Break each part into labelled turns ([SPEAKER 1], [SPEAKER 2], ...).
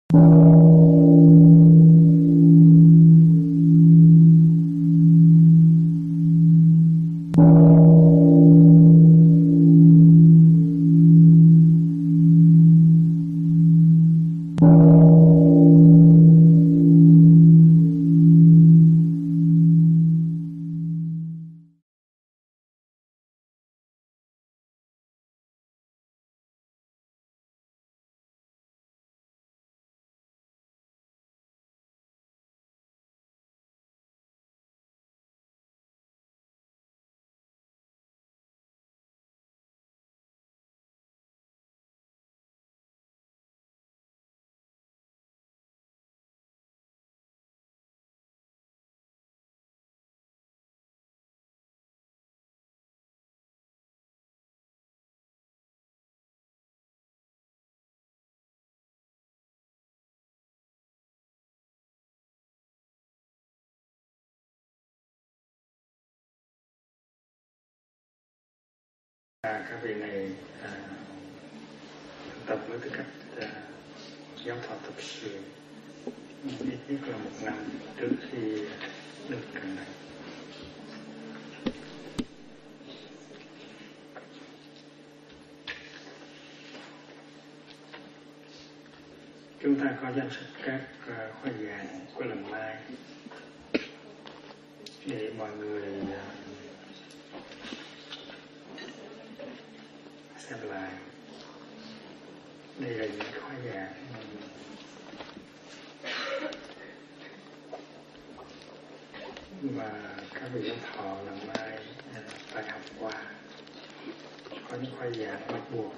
[SPEAKER 1] Các vị này tập với tư cách giáo thọ tập sự ít nhất là 1 năm trước khi được trình này. Chúng ta có danh sách các khóa giảng của lần mai để mọi người xem lại. Đây là những khóa giảng mà các vị giáo thọ lần mai phải học qua. Có những khóa giảng bắt buộc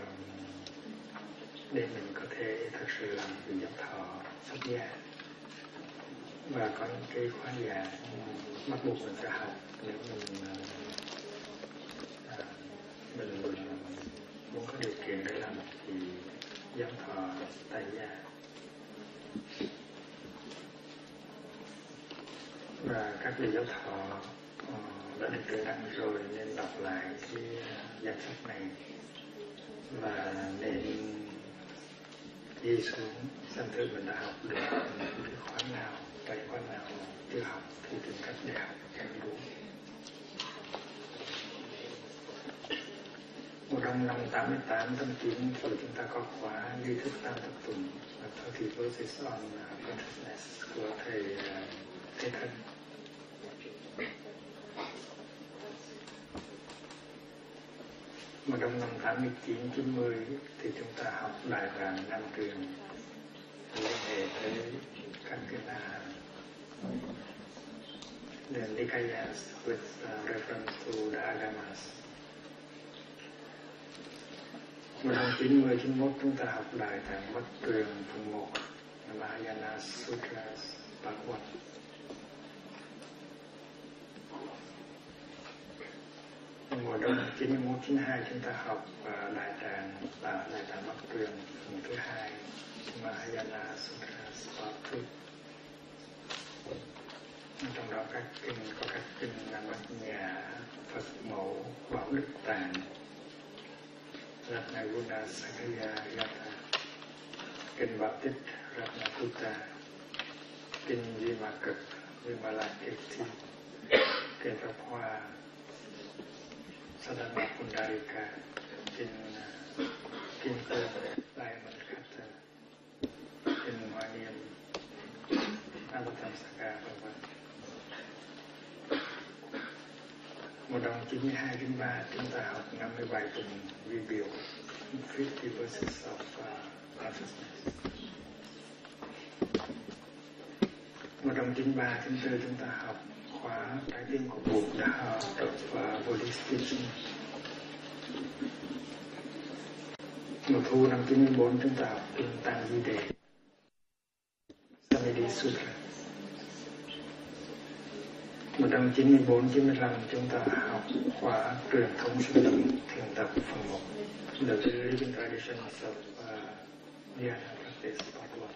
[SPEAKER 1] để mình có thể thật sự làm vị giáo thọ xuất gia, và có những cái khóa giảng bắt buộc mình phải học nếu mình muốn có điều kiện để làm thì giáo thọ tại gia. Và các vị giáo thọ đã được truyền đăng rồi nên đọc lại cái danh sách này và nên ghi xuống xem thử mình đã học được cái khóa nào, cái khóa nào chưa học thì tìm cách để học cho đúng. Một trong năm 88 tâm tín rồi chúng ta có khóa nghi thức tam thập tùng, 30 verses on consciousness của thầy Thế Thân. Mà trong năm 89-90 thì chúng ta học Đại Vàng Nam Truyền liên hệ tới các cái là the Nikayas with reference to the Agamas. Mà năm 90-91 chúng ta học Đại Tạng Bất Truyền phần 1 Mahayana Sutras Part 1. Mùa đông 91-92 chúng ta học Đại Tạng Bất Truyền phần thứ 2 Mahayana Sutras Part 2. Trong đó các kinh có các kinh là Bát Nhã, Phật Mẫu, Bảo Đức Tạng, Ratnaguna Sakaya Yatha, kinh Bát Tích Ratnakuta, kinh Vima Cực Vimalakirti, kinh Pháp Hoa Sadhana Pundarika, kinh Cơ Đại Mật Khát, kinh Hoa Nghiêm Avatamsaka v.v. Mùa đông 92-93 chúng ta học 57 tuần vi biểu 50 verses of consciousness. Mùa đông 93-94 chúng ta học khóa trái tim của Buddha và Buddhist teaching. Mùa thu năm 94 chúng ta học kinh Tăng Di Đề Samedi Sutra. Mùa đông 94-95 chúng ta học khóa truyền thống sinh động thiền tập phần 1 The Living Traditions of Dhyana Practice Part 1.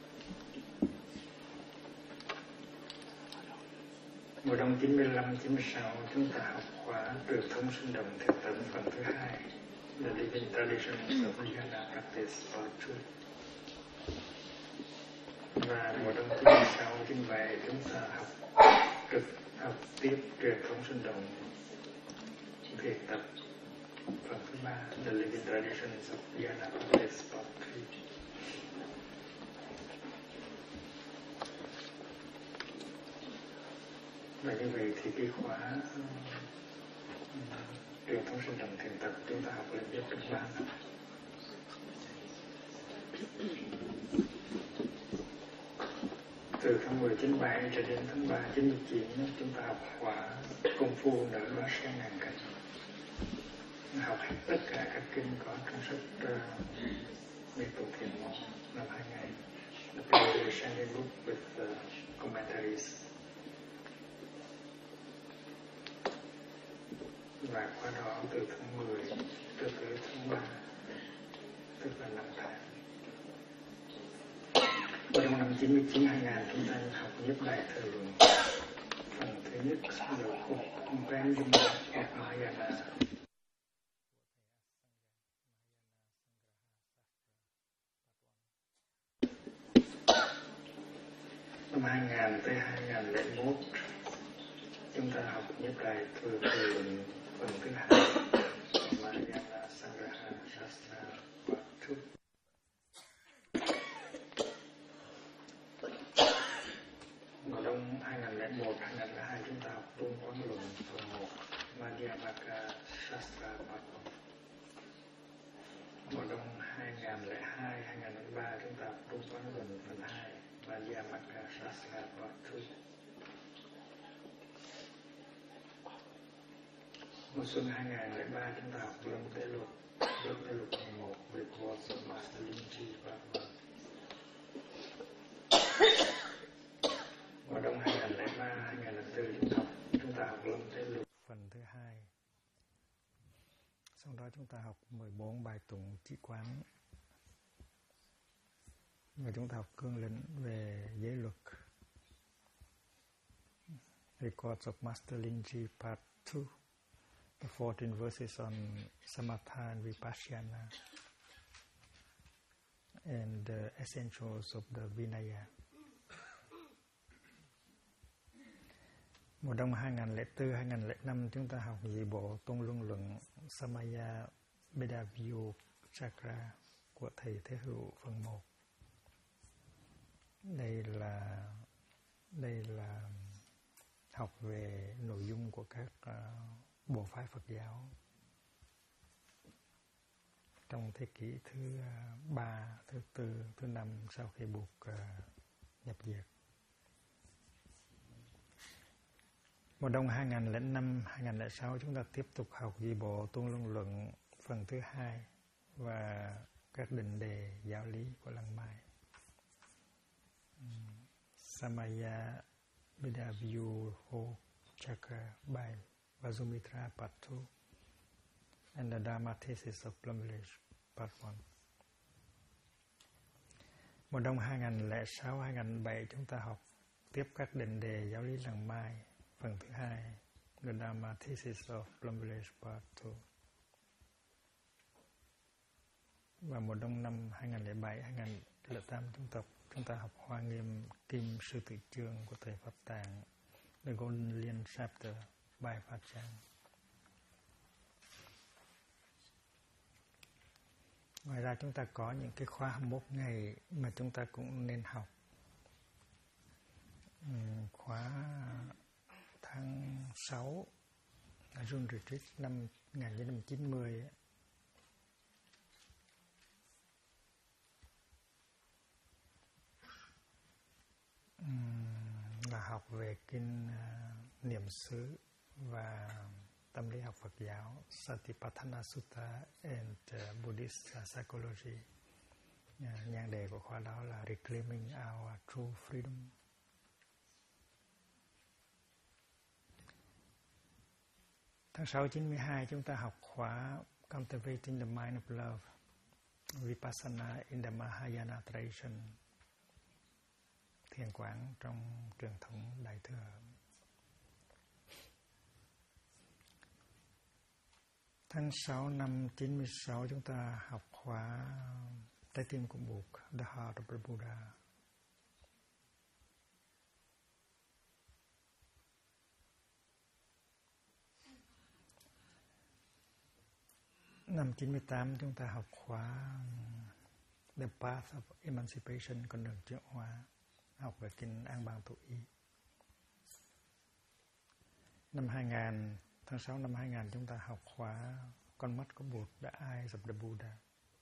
[SPEAKER 1] Mùa đông 95-96 chúng ta học khóa truyền thống sinh động thiền tập phần thứ 2 The Living Traditions of Dhyana Practice Part 2. Và mùa đông thứ 16 chính vậy chúng ta học tiếp truyền thống sinh động việc tập phần thứ 3, The Living Traditions of Anapates Part 3. Và như vậy thì cái khóa truyền thống sinh động thiền tập chúng ta học lên tiếp trong 3 năm. Từ tháng 10 97 cho đến tháng 3 99 chúng ta học khóa công phu nở hóa sen ngàn cành. Học hết tất cả các kinh có trong sách Miên Tụng Thiền Môn năm 2000. The Preparation Book with commentaries. Và qua đó từ tháng 10 cho tới tháng 3, tức là 5 tháng. Và trong năm 99-2000 chúng ta học Nhất Đại Thời Luận. Phần thứ nhất là Compendium of Mahayana. Năm 2000 tới 2001 chúng ta học Nhất Đại Thời Luận phần thứ 2, Mahayana Sangraha Shastra Part 2. Mùa đông 2001-2002 chúng ta học Tôn Quán Luận phần 1, Madhyamaka Shastra Part 1. Mùa đông 2002-2003 chúng ta học Tôn Quán Luận phần 2, Madhyamaka Shastra Part 2. Mùa xuân 2003 chúng ta học Lâm Tế Lục phần 1, Reports of Master Linji Part 1. Mùa đông 2003-2004 chúng ta học Lâm Tế Lục phần thứ 2. Sau đó chúng ta học 14 bài tụng chỉ quán. Và chúng ta học cương lĩnh về giới luật. Records of Master Linji Part 2. The 14 verses on Samatha and Vipassana. And the essentials of the Vinaya. Mùa đông 2004-2005 chúng ta học dị bộ Tôn Luân Luận Samaya Bedavyu Chakra của thầy Thế Hữu phần 1. Đây là học về nội dung của các bộ phái Phật giáo trong thế kỷ thứ 3, thứ 4, thứ 5 sau khi buộc nhập diệt. Mùa đông 2005-2006 chúng ta tiếp tục học dị bộ Tôn Luân Luận phần thứ 2 và các định đề giáo lý của Lăng Mai. Samaya Bedavyu Chakra by Vajumitra Part 2 and the Dharma Thesis of Plum Village Part 1. Mùa đông 2006-2007 chúng ta học tiếp các định đề giáo lý Lăng Mai phần thứ 2, The Dharma Thesis of Plum Village Part 2. Và mùa đông năm 2007-2008 chúng ta học Hoa Nghiêm Kim Sư Tử Chương của thầy Pháp Tạng, The Golden Lion Chapter by Pháp Trang. Ngoài ra chúng ta có những cái khóa 21 ngày mà chúng ta cũng nên học. Khóa tháng 6 ở June Retreat năm 1990 là học về kinh niệm xứ và tâm lý học Phật giáo, Satipatthana Sutta and Buddhist Psychology. Nhan đề của khóa đó là Reclaiming Our True Freedom. Tháng 6 92 chúng ta học khóa Cultivating the Mind of Love, Vipassana in the Mahayana Tradition, thiền quán trong truyền thống Đại Thừa. Tháng 6 năm 96 chúng ta học khóa Trái tim của Bụt, The Heart of the Buddha,
[SPEAKER 2] Năm 98 chúng ta học khóa The Path of Emancipation, con đường chuyển hóa, học về kinh An Bang Tổ Y. Năm 2000, tháng 6 năm 2000 chúng ta học khóa Con mắt của Bụt, The Eyes of the Buddha.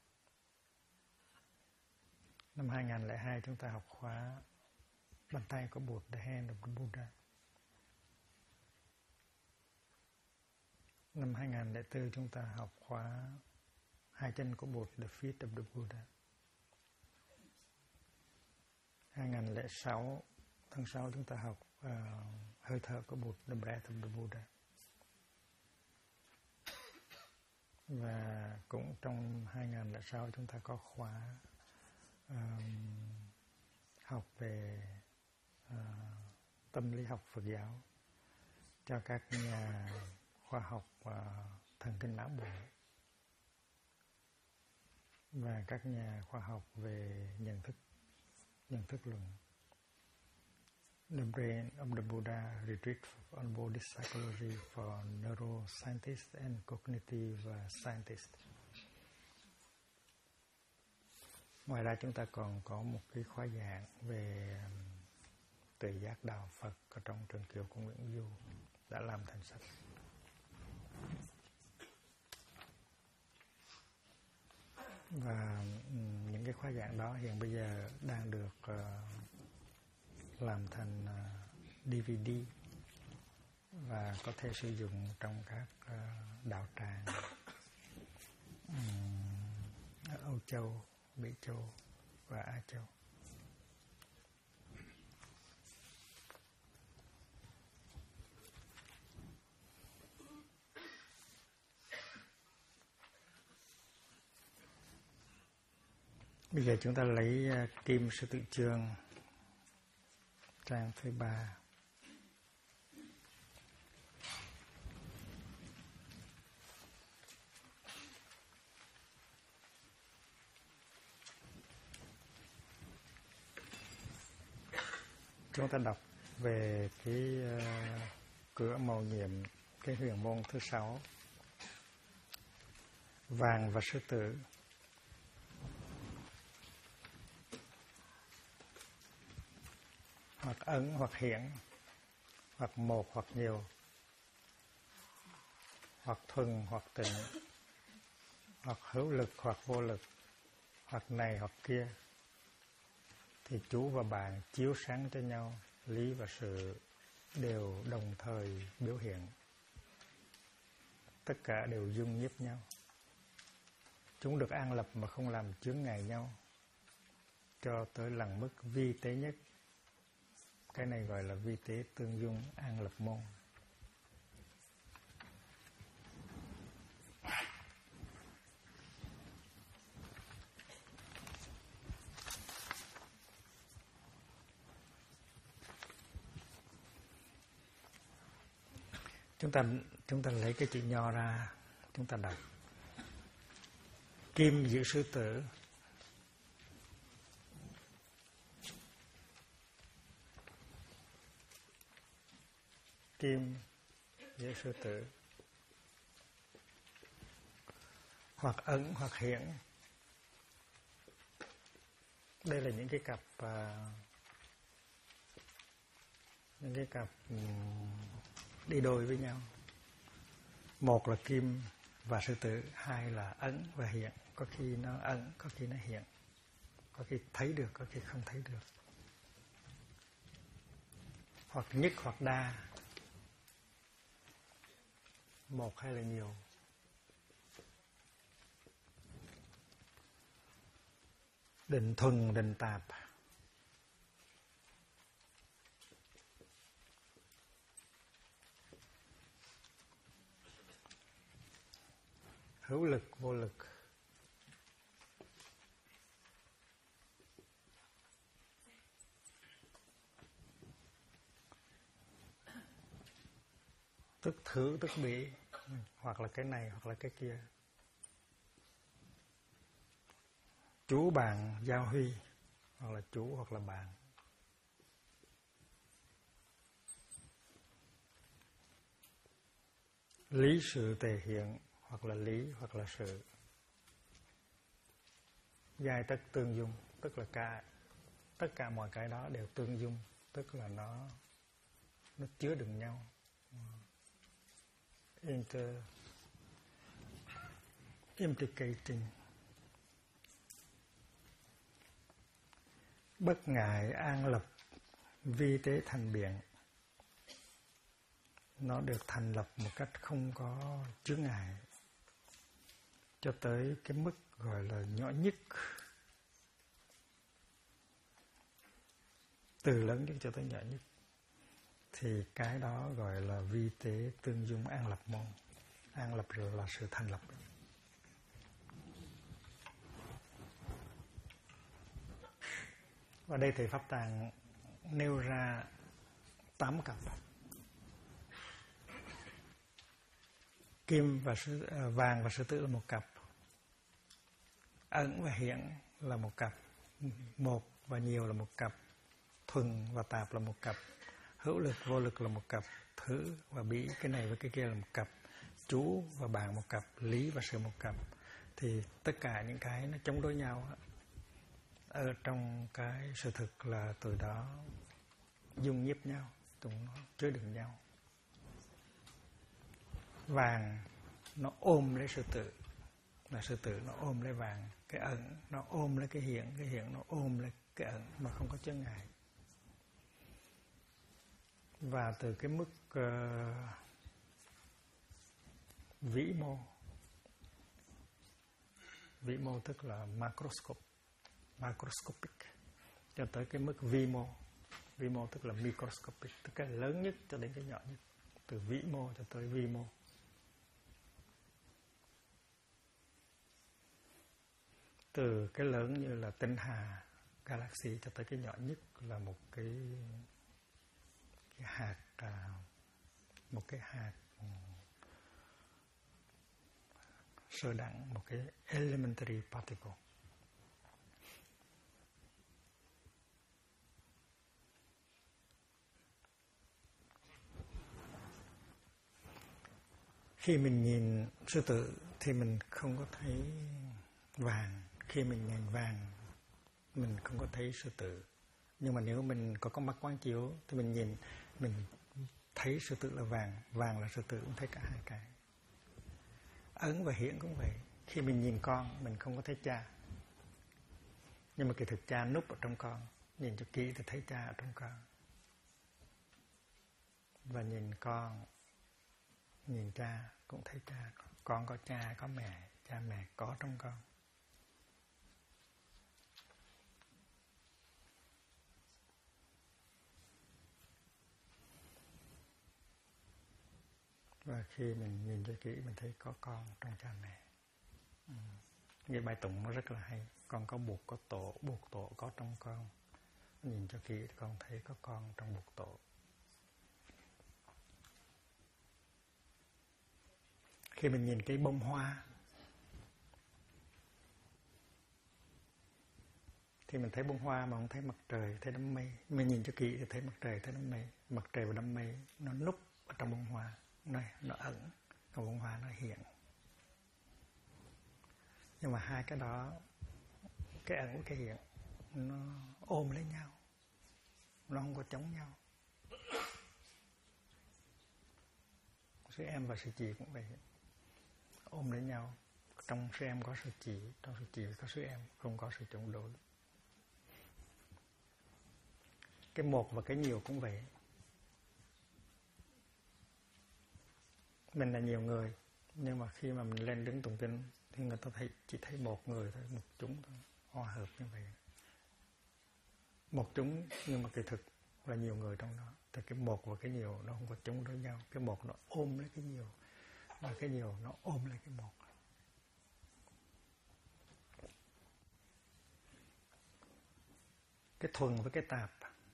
[SPEAKER 2] Năm 2002 chúng ta học khóa Bàn tay của Bụt, The Hand of the Buddha. Năm 2004 chúng ta học khóa Hai chân của Bụt, The Feet of the Buddha. 2006 tháng 6 chúng ta học hơi thở của Bụt, The Breath of the Buddha. Và cũng trong 2006 chúng ta có khóa học về tâm lý học Phật giáo cho các nhà khoa học thần kinh não bộ và các nhà khoa học về nhận thức luận. The Brain of the Buddha Retreat on Buddhist Psychology for Neuroscientists and Cognitive Scientists. Ngoài ra chúng ta còn có một cái khóa giảng về tuệ giác đạo Phật ở trong trường kiều của Nguyễn Du đã làm thành sách. Và những cái khóa giảng đó hiện bây giờ đang được làm thành DVD và có thể sử dụng trong các đạo tràng ở Âu Châu, Mỹ Châu và Á Châu. Bây giờ chúng ta lấy Kim Sư Tự Chương, trang thứ 3. Chúng ta đọc về cái cửa mầu nhiệm, cái huyền môn thứ 6. Vàng và sư tử. Hoặc ẩn hoặc hiển, hoặc một hoặc nhiều, hoặc thuần hoặc tịnh, hoặc hữu lực hoặc vô lực, hoặc này hoặc kia, thì chú và bạn chiếu sáng cho nhau, lý và sự đều đồng thời biểu hiện. Tất cả đều dung nhiếp nhau. Chúng được an lập mà không làm chướng ngại nhau, cho tới lần mức vi tế nhất. Cái này gọi là vi tế tương dung an lập môn. Chúng ta lấy cái chữ nho ra, chúng ta đọc. Kim giữ sư tử. Kim giữ sư tử. Hoặc ẩn hoặc hiển. Đây là những cái cặp đi đôi với nhau. Một là kim và sư tử, hai là ẩn và hiện. Có khi nó ẩn, có khi nó hiện, có khi thấy được, có khi không thấy được. Hoặc nhất hoặc đa, một hay là nhiều. Định thuần, định tạp. Hữu lực, vô lực. Tức thử, tức bị, hoặc là cái này, hoặc là cái kia. Chú bạn giao huy, hoặc là chú, hoặc là bạn. Lý sự tề hiện, hoặc là lý, hoặc là sự. Giai tất tương dung, tức là tất cả mọi cái đó đều tương dung, tức là nó chứa đựng nhau. Implicating. Bất ngại an lập, vi tế thành biện. Nó được thành lập một cách không có chướng ngại, cho tới cái mức gọi là nhỏ nhất, từ lớn nhất cho tới nhỏ nhất, thì cái đó gọi là vi tế tương dung an lập môn. An lập là sự thành lập. Và đây thì Pháp Tạng nêu ra 8 cặp. Kim và vàng và sư tử là một cặp, ẩn và hiện là một cặp, một và nhiều là một cặp, thuần và tạp là một cặp, hữu lực vô lực là một cặp, thử và bỉ cái này với cái kia là một cặp, chú và bạn một cặp, lý và sự một cặp. Thì tất cả những cái nó chống đối nhau ở trong cái sự thực là từ đó dung nhiếp nhau, tụi nó chứa đựng nhau. Vàng nó ôm lấy sư tử, là sư tử nó ôm lấy vàng. Cái ẩn nó ôm lấy cái hiện nó ôm lấy cái ẩn mà không có chướng ngại. Và từ cái mức vĩ mô tức là macroscopic, cho tới cái mức vi mô tức là microscopic, tức cái lớn nhất cho đến cái nhỏ nhất, từ vĩ mô cho tới vi mô. Từ cái lớn như là tinh hà, galaxy, cho tới cái nhỏ nhất là một cái hạt, sơ đẳng, một cái elementary particle. Khi mình nhìn sư tử thì mình không có thấy vàng. Khi mình nhìn vàng, mình không có thấy sư tử. Nhưng mà nếu mình có con mắt quán chiếu thì mình nhìn, mình thấy sư tử là vàng, vàng là sư tử, cũng thấy cả hai cái. Ấn và hiển cũng vậy. Khi mình nhìn con, mình không có thấy cha. Nhưng mà kỳ thực cha núp ở trong con. Nhìn cho kỹ thì thấy cha ở trong con. Và nhìn con, nhìn cha cũng thấy cha. Con có cha, có mẹ, cha mẹ có trong con. Và khi mình nhìn cho kỹ, mình thấy có con trong cha mẹ. Cái bài tụng nó rất là hay. Con có buộc có tổ, buộc tổ có trong con. Nhìn cho kỹ thì con thấy có con trong buộc tổ. Khi mình nhìn cái bông hoa thì mình thấy bông hoa mà không thấy mặt trời, thấy đám mây. Mình nhìn cho kỹ thì thấy mặt trời, thấy đám mây. Mặt trời và đám mây nó núp ở trong bông hoa. Nó ẩn, còn bông hoa nó hiện. Nhưng mà hai cái đó, cái ẩn với cái hiện, nó ôm lấy nhau, nó không có chống nhau. Sư em và sư chị cũng vậy, ôm lấy nhau. Trong sư em có sư chị, trong sư chị có sư em, không có sự chống đối. Cái một và cái nhiều cũng vậy. Mình là nhiều người, nhưng mà khi mà mình lên đứng tụng kinh thì người ta chỉ thấy một người thôi, một chúng thôi, hòa hợp như vậy. Một chúng nhưng mà kỳ thực là nhiều người trong đó. Thì cái một và cái nhiều nó không có chống đối nhau. Cái một nó ôm lấy cái nhiều, và cái nhiều nó ôm lấy cái một. Cái thuần với cái tạp.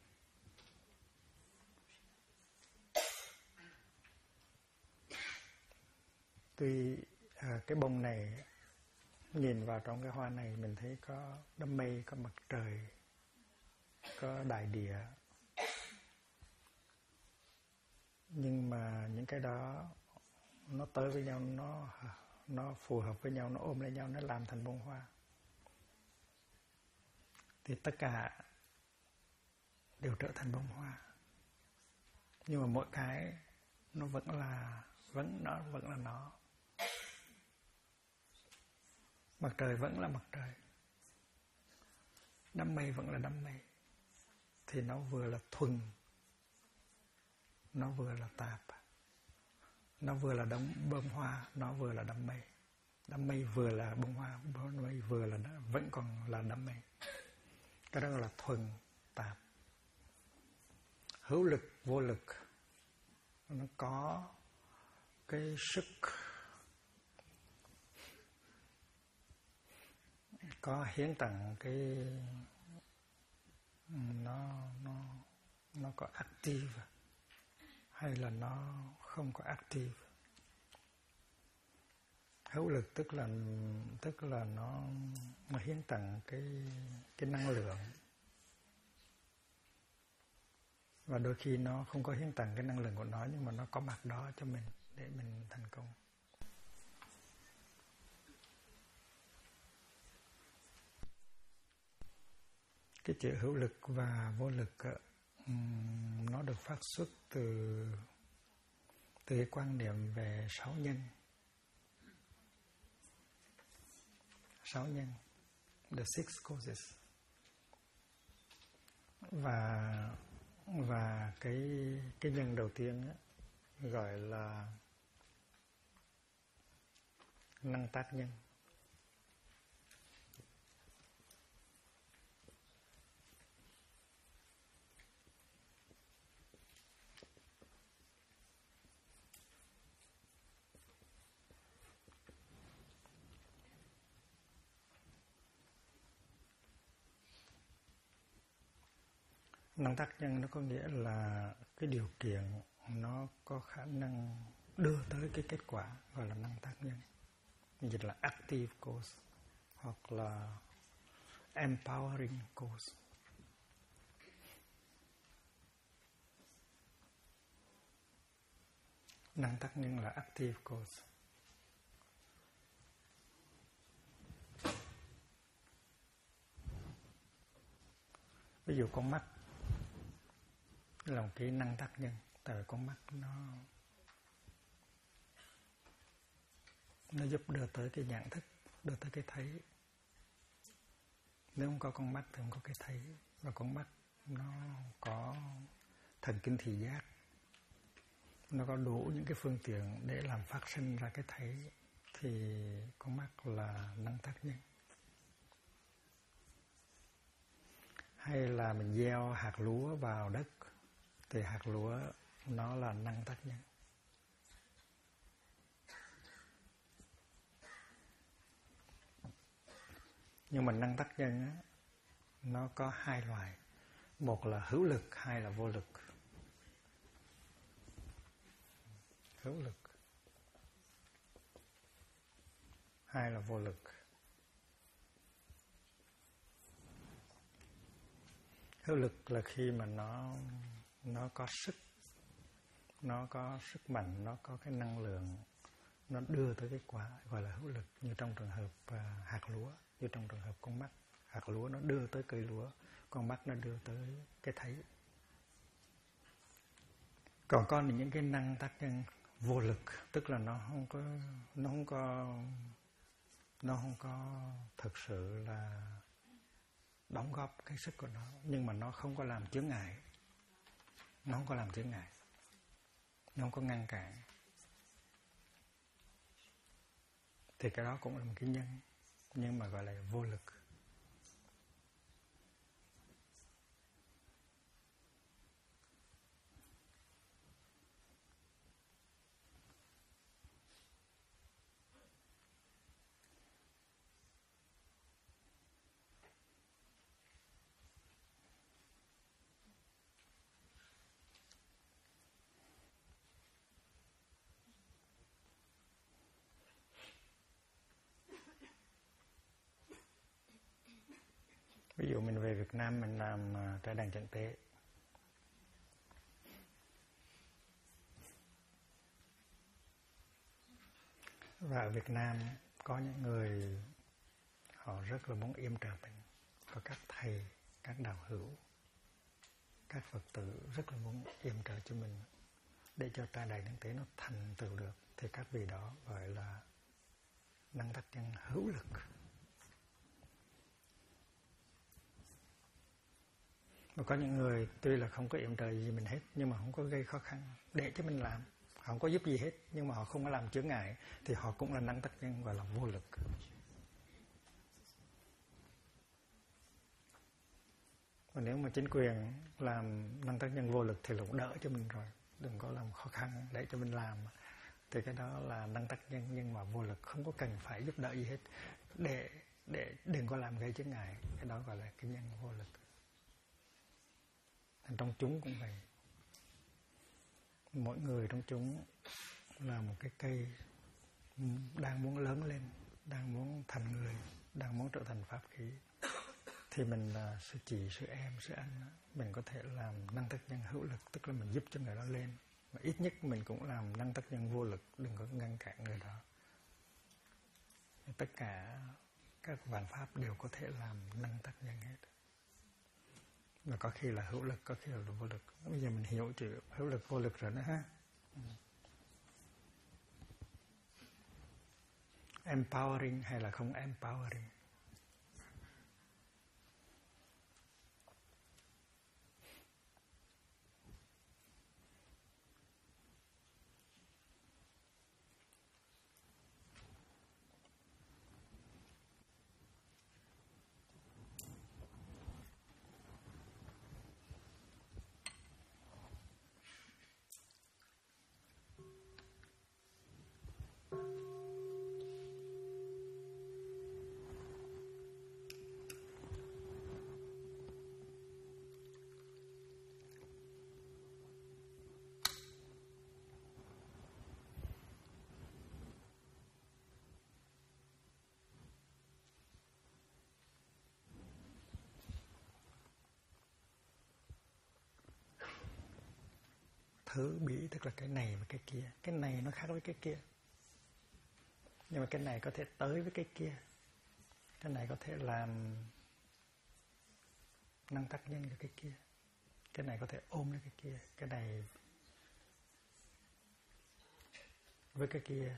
[SPEAKER 2] Tuy cái bông này, nhìn vào trong cái hoa này mình thấy có đám mây, có mặt trời, có đại địa. Nhưng mà những cái đó nó tới với nhau, nó phù hợp với nhau, nó ôm lấy nhau, nó làm thành bông hoa. Thì tất cả đều trở thành bông hoa. Nhưng mà mỗi cái nó vẫn là nó. Mặt trời vẫn là mặt trời, đám mây vẫn là đám mây. Thì nó vừa là thuần, nó vừa là tạp. Nó vừa là bông hoa, nó vừa là đám mây. Đám mây vừa là bông hoa, đám mây vừa là vẫn còn là đám mây. Cái đó là thuần tạp. Hữu lực, vô lực, nó có cái sức, có hiến tặng cái nó có active hay là nó không có active. Hữu lực tức là nó hiến tặng cái năng lượng, và đôi khi nó không có hiến tặng cái năng lượng của nó, nhưng mà nó có mặt đó cho mình để mình thành công. Cái chữ hữu lực và vô lực nó được phát xuất từ cái quan niệm về sáu nhân. Sáu nhân, the six causes. Và cái nhân đầu tiên á, gọi là năng tác nhân. Năng tác nhân nó có nghĩa là cái điều kiện nó có khả năng đưa tới cái kết quả, gọi là năng tác nhân. Dịch là active cause hoặc là empowering cause. Năng tác nhân là active cause. Ví dụ con mắt là một cái năng tác nhân, tại vì con mắt nó giúp đưa tới cái nhận thức, đưa tới cái thấy. Nếu không có con mắt thì không có cái thấy. Và con mắt nó có thần kinh thị giác, nó có đủ những cái phương tiện để làm phát sinh ra cái thấy, thì con mắt là năng tác nhân. Hay là mình gieo hạt lúa vào đất thì hạt lúa nó là năng tác nhân. Nhưng mà năng tác nhân á, nó có hai loại. Một là hữu lực, hai là vô lực. Hữu lực, hai là vô lực. Hữu lực là khi mà nó có sức, nó có sức mạnh, nó có cái năng lượng, nó đưa tới kết quả, gọi là hữu lực. Như trong trường hợp hạt lúa, như trong trường hợp con mắt. Hạt lúa nó đưa tới cây lúa, con mắt nó đưa tới cái thấy. Còn có những cái năng tác nhân vô lực, tức là nó không có thực sự là đóng góp cái sức của nó, nhưng mà nó không có làm chướng ngại. Nó không có làm chướng ngại, nó không có ngăn cản. Thì cái đó cũng là một cái nhân, nhưng mà gọi là vô lực. Ví dụ mình về Việt Nam mình làm trại đàn trận tế, Và ở Việt Nam có những người họ rất là muốn yểm trợ mình. Có các thầy, các đạo hữu, các Phật tử rất là muốn yểm trợ cho mình để cho trai đại năng tế nó thành tựu được. Thì các vị đó gọi là năng tác nhân hữu lực. Mà có những người tuy là không có yểm trợ gì mình hết, nhưng mà không có gây khó khăn để cho mình làm, họ không có giúp gì hết, nhưng mà họ không có làm chướng ngại, thì họ cũng là năng tác nhân gọi là vô lực. Và nếu mà chính quyền làm năng tác nhân vô lực thì cũng đỡ cho mình rồi, đừng có làm khó khăn để cho mình làm. Thì cái đó là năng tác nhân nhưng mà vô lực, không có cần phải giúp đỡ gì hết, để đừng có làm gây chướng ngại. Cái đó gọi là cái nhân vô lực. Trong chúng cũng vậy. Mỗi người trong chúng là một cái cây đang muốn lớn lên, đang muốn thành người, đang muốn trở thành pháp khí. Thì mình là sư chị, sư em, sư anh, mình có thể làm năng tác nhân hữu lực, tức là mình giúp cho người đó lên. Mà ít nhất mình cũng làm năng tác nhân vô lực, đừng có ngăn cản người đó. Tất cả các vạn pháp đều có thể làm năng tác nhân hết. Và có khi là hữu lực, có khi là vô lực. Bây giờ mình hiểu chữ hữu lực, vô lực rồi đó ha. Empowering hay là không empowering? Thứ bị tức là cái này và cái kia. Cái này nó khác với cái kia, nhưng mà cái này có thể tới với cái kia. Cái này có thể làm năng tác nhân cho cái kia. Cái này có thể ôm lấy cái kia. Cái này với cái kia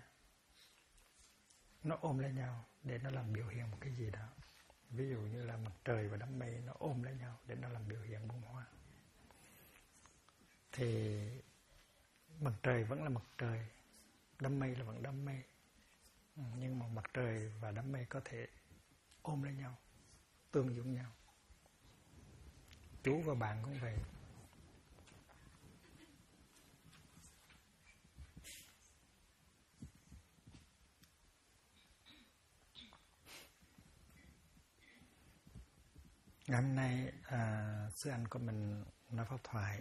[SPEAKER 2] nó ôm lấy nhau để nó làm biểu hiện một cái gì đó. Ví dụ như là mặt trời và đám mây nó ôm lấy nhau để nó làm biểu hiện bông hoa. Thì mặt trời vẫn là mặt trời, đám mây là vẫn đám mây. Nhưng mà mặt trời và đám mây có thể ôm lấy nhau, tương dụng nhau. Chú và bạn cũng vậy. Ngày hôm nay sư anh của mình nói pháp thoại.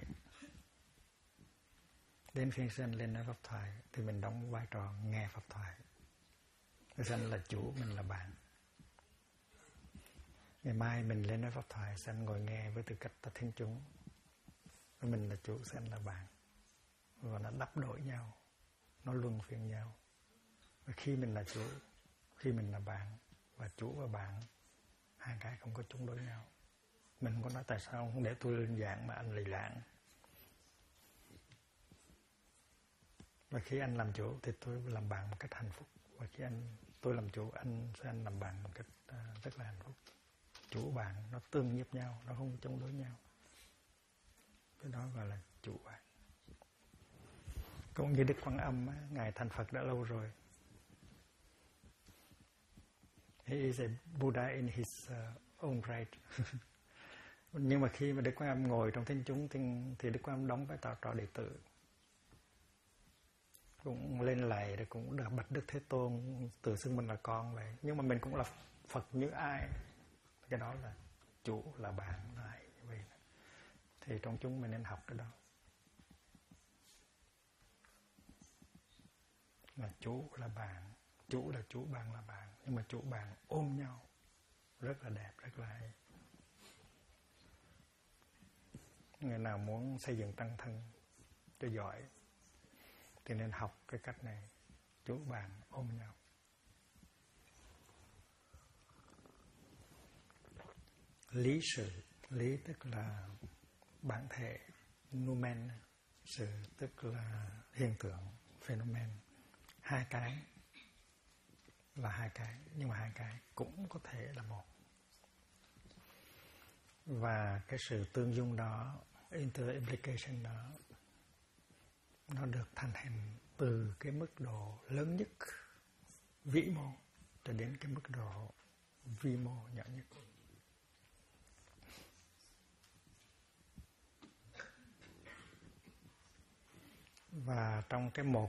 [SPEAKER 2] Đến phiên sư anh lên nói pháp thoại thì mình đóng vai trò nghe pháp thoại. Sư anh là chủ, mình là bạn. Ngày mai mình lên nói pháp thoại, sư anh ngồi nghe với tư cách là thiên chúng. Mình là chủ, sư anh là bạn. Và nó đắp đổi nhau, nó luân phiên nhau. Và khi mình là chủ, khi mình là bạn, và chủ và bạn, hai cái không có chống đối nhau. Mình không có nói tại sao không để tôi lên giảng mà anh lì lạng. Và khi anh làm chủ thì tôi làm bạn một cách hạnh phúc. Và khi tôi làm chủ, anh làm bạn một cách rất là hạnh phúc. Chủ bạn nó tương nhịp nhau, nó không chống đối nhau. Cái đó gọi là chủ bạn. Cũng như Đức Quan Âm, Ngài thành Phật đã lâu rồi. He is a Buddha in his own right. Nhưng mà khi mà Đức Quan Âm ngồi trong thiên chúng thì Đức Quan Âm đóng vai trò đệ tử. Cũng lên lạy rồi cũng được bạch Đức Thế Tôn tự xưng mình là con vậy. Nhưng mà mình cũng là Phật như ai. Cái đó là chủ, là bạn, là vậy. Thì trong chúng mình nên học cái đó. Là chủ là bạn, chủ là chủ, bạn là bạn. Nhưng mà chủ bạn ôm nhau rất là đẹp, rất là hay. Người nào muốn xây dựng tăng thân cho giỏi thì nên học cái cách này. chú bạn ôm nhau. Lý sự, lý tức là bản thể, noumen, sự tức là hiện tượng, phenomen. Hai cái là hai cái, nhưng mà hai cái cũng có thể là một. Và cái sự tương dung đó, inter-implication đó, nó được thành hình từ cái mức độ lớn nhất, vĩ mô, cho đến cái mức độ vi mô nhỏ nhất. Và trong cái một,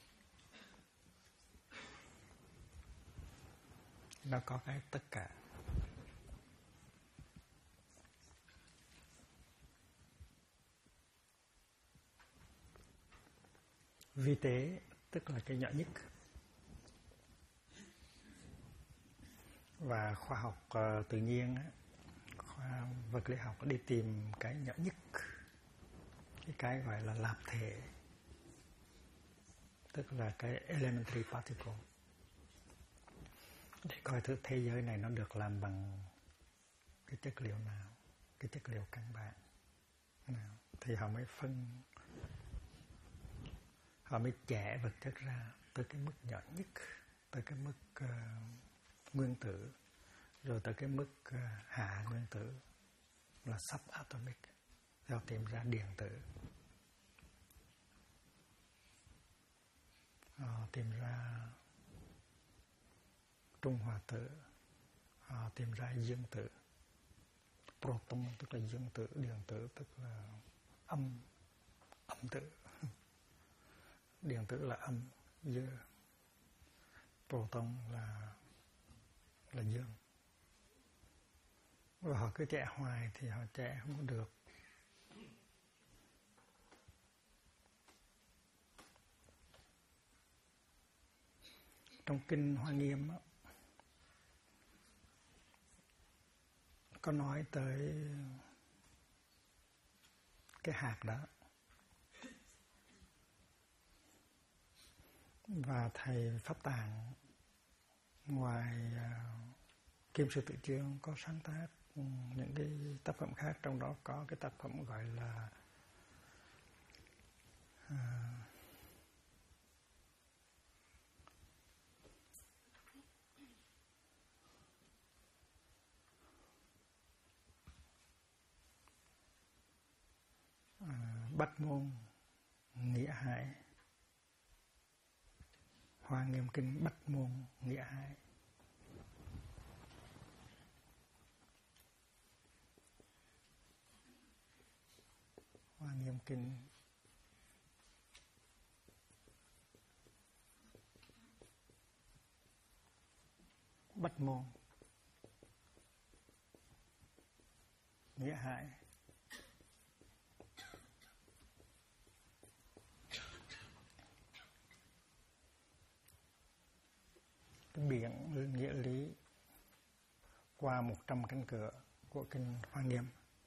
[SPEAKER 2] nó có cái tất cả. Vi tế tức là cái nhỏ nhất. Và khoa học tự nhiên, khoa vật lý học đi tìm cái nhỏ nhất, cái gọi là lạp thể, tức là cái elementary particle, để coi thử thế giới này nó được làm bằng cái chất liệu nào, cái chất liệu căn bản nào, thì họ mới họ mới chẻ vật chất ra tới cái mức nhỏ nhất, tới cái mức nguyên tử, rồi tới cái mức hạ nguyên tử là subatomic, rồi tìm ra điện tử, tìm ra trung hòa tử, tìm ra dương tử, proton tức là dương tử, điện tử tức là âm tử, điện tử là âm, proton là dương. Và họ cứ chạy hoài thì họ chạy không có được. Trong kinh Hoa Nghiêm á, có nói tới cái hạt đó. Và thầy Pháp Tạng ngoài Kim Sư Tự Chương có sáng tác những cái tác phẩm khác, trong đó có cái tác phẩm gọi là Bách Môn Nghĩa Hải, Hoa Nghiêm Kinh Bách Môn Nghĩa Hải. Hoa Nghiêm Kinh Bách Môn Nghĩa Hải. Cái biển nghĩa lý qua 100 cánh cửa của kinh Hoa Nghiêm.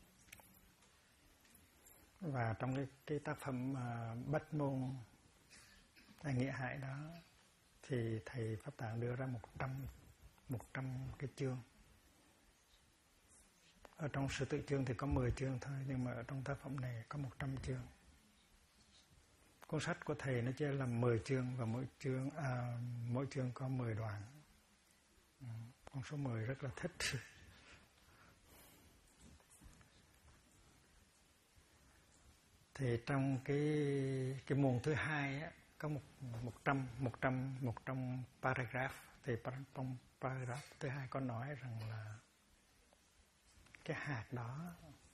[SPEAKER 2] Và trong cái tác phẩm Bách Môn Nghĩa Hải đó thì thầy Pháp Tạng đưa ra 100 cái chương. Ở trong Sư Tự Chương thì có 10 chương thôi, nhưng mà ở trong tác phẩm này có 100 chương. Cuốn sách của thầy nó chia làm 10 chương, và mỗi chương có 10 đoạn. Con số 10 rất là thích. Thì trong cái môn thứ hai á, có 100 paragraph. Thì trong paragraph thứ hai có nói rằng là cái hạt đó,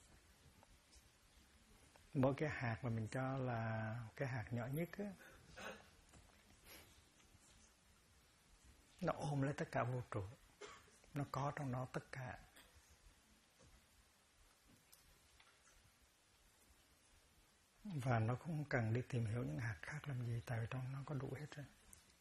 [SPEAKER 2] mỗi cái hạt mà mình cho là cái hạt nhỏ nhất á, nó ôm lấy tất cả vũ trụ, nó có trong đó tất cả. Và nó không cần đi tìm hiểu những hạt khác làm gì, tại vì trong nó có đủ hết rồi.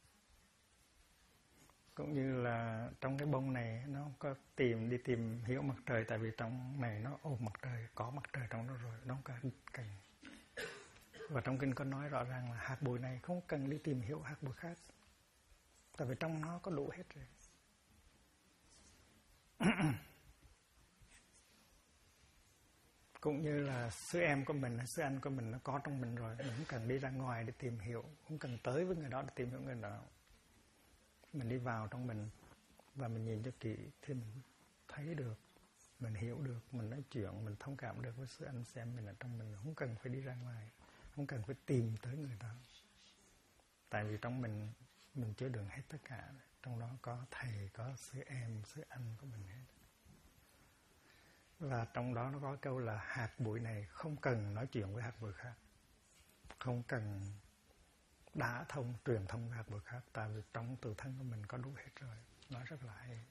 [SPEAKER 2] Cũng như là trong cái bông này nó không có đi tìm hiểu mặt trời, tại vì trong này nó ôm mặt trời, có mặt trời trong đó rồi, nó không cần. Và trong kinh có nói rõ ràng là hạt bụi này không cần đi tìm hiểu hạt bụi khác, tại vì trong nó có đủ hết rồi. Cũng như là sư em của mình, sư anh của mình nó có trong mình rồi, mình không cần đi ra ngoài để tìm hiểu, không cần tới với người đó để tìm hiểu người đó. Mình đi vào trong mình và mình nhìn cho kỹ thì mình thấy được, mình hiểu được, mình nói chuyện, mình thông cảm được với sư anh sư em mình ở trong mình, không cần phải đi ra ngoài, không cần phải tìm tới người đó. Tại vì trong mình chứa đựng hết tất cả, trong đó có thầy, có sư em, sư anh của mình hết. Và trong đó nó có câu là hạt bụi này không cần nói chuyện với hạt bụi khác, không cần đã thông, truyền thông với hạt bụi khác, tại vì trong tự thân của mình có đủ hết rồi. Nó rất là hay.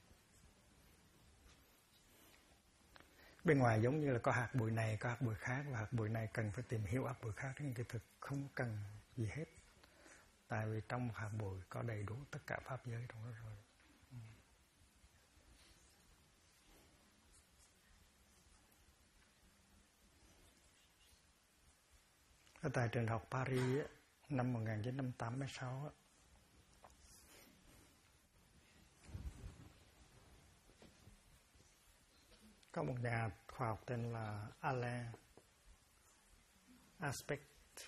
[SPEAKER 2] Bên ngoài giống như là có hạt bụi này, có hạt bụi khác, và hạt bụi này cần phải tìm hiểu hạt bụi khác, nhưng cái thực không cần gì hết. Tại vì trong một hạt bụi có đầy đủ tất cả pháp giới trong đó rồi. Ở tại trường học Paris năm 1986 có một nhà khoa học tên là Alain Aspect.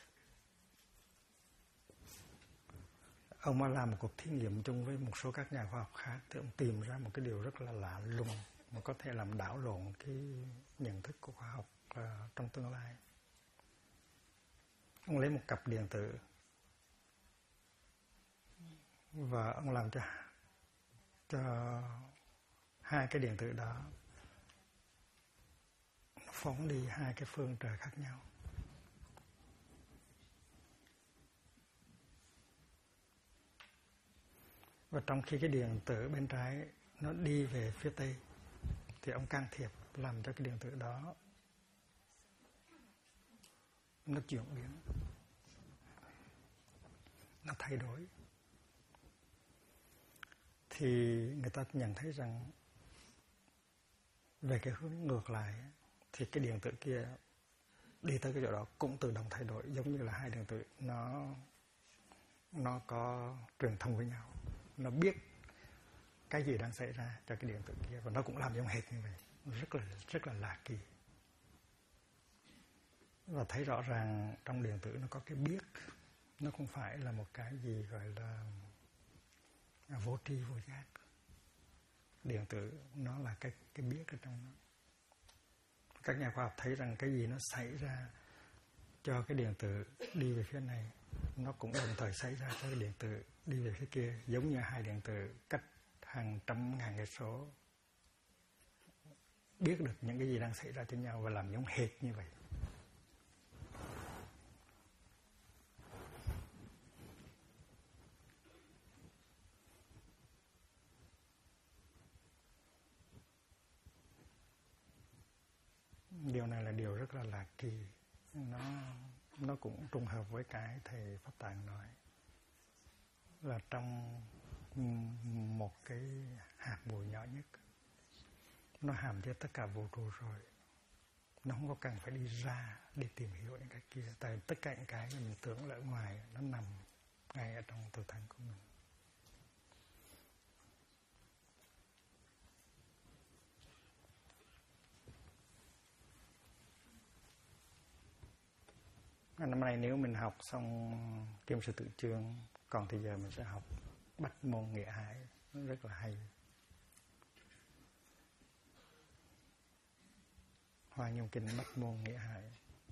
[SPEAKER 2] Ông đã làm một cuộc thí nghiệm chung với một số các nhà khoa học khác, thì ông tìm ra một cái điều rất là lạ lùng mà có thể làm đảo lộn cái nhận thức của khoa học trong tương lai. Ông lấy một cặp điện tử và ông làm cho hai cái điện tử đó phóng đi hai cái phương trời khác nhau. Và trong khi cái điện tử bên trái nó đi về phía tây, thì ông can thiệp làm cho cái điện tử đó nó chuyển biến, nó thay đổi. Thì người ta nhận thấy rằng về cái hướng ngược lại thì cái điện tử kia đi tới cái chỗ đó cũng tự động thay đổi, giống như là hai điện tử nó có truyền thông với nhau, nó biết cái gì đang xảy ra cho cái điện tử kia, và nó cũng làm giống hệt như vậy, rất là lạ kỳ. Và thấy rõ ràng trong điện tử nó có cái biết, nó không phải là một cái gì gọi là vô tri vô giác. Điện tử nó là cái biết ở trong nó. Các nhà khoa học thấy rằng cái gì nó xảy ra cho cái điện tử đi về phía này, nó cũng đồng thời xảy ra cho cái điện tử đi về phía kia, giống như hai điện tử cách hàng trăm ngàn cây số biết được những cái gì đang xảy ra cho nhau và làm giống hệt như vậy. Điều này là điều rất là lạ kỳ. Nó cũng trùng hợp với cái thầy Pháp Tạng nói là trong một cái hạt bụi nhỏ nhất, nó hàm chứa tất cả vũ trụ rồi. Nó không có cần phải đi ra đi tìm hiểu những cái kia, tại tất cả những cái mình tưởng là ở ngoài nó nằm ngay ở trong tự thân của mình. Năm nay nếu mình học xong Kim Sư Tự Chương, còn thì giờ mình sẽ học Bách Môn Nghĩa Hải, nó rất là hay. Hoa Nhung Kinh Bách Môn Nghĩa Hải.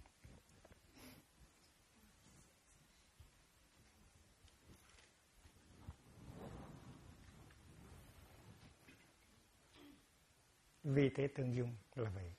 [SPEAKER 2] Vi tế tương dung là vậy.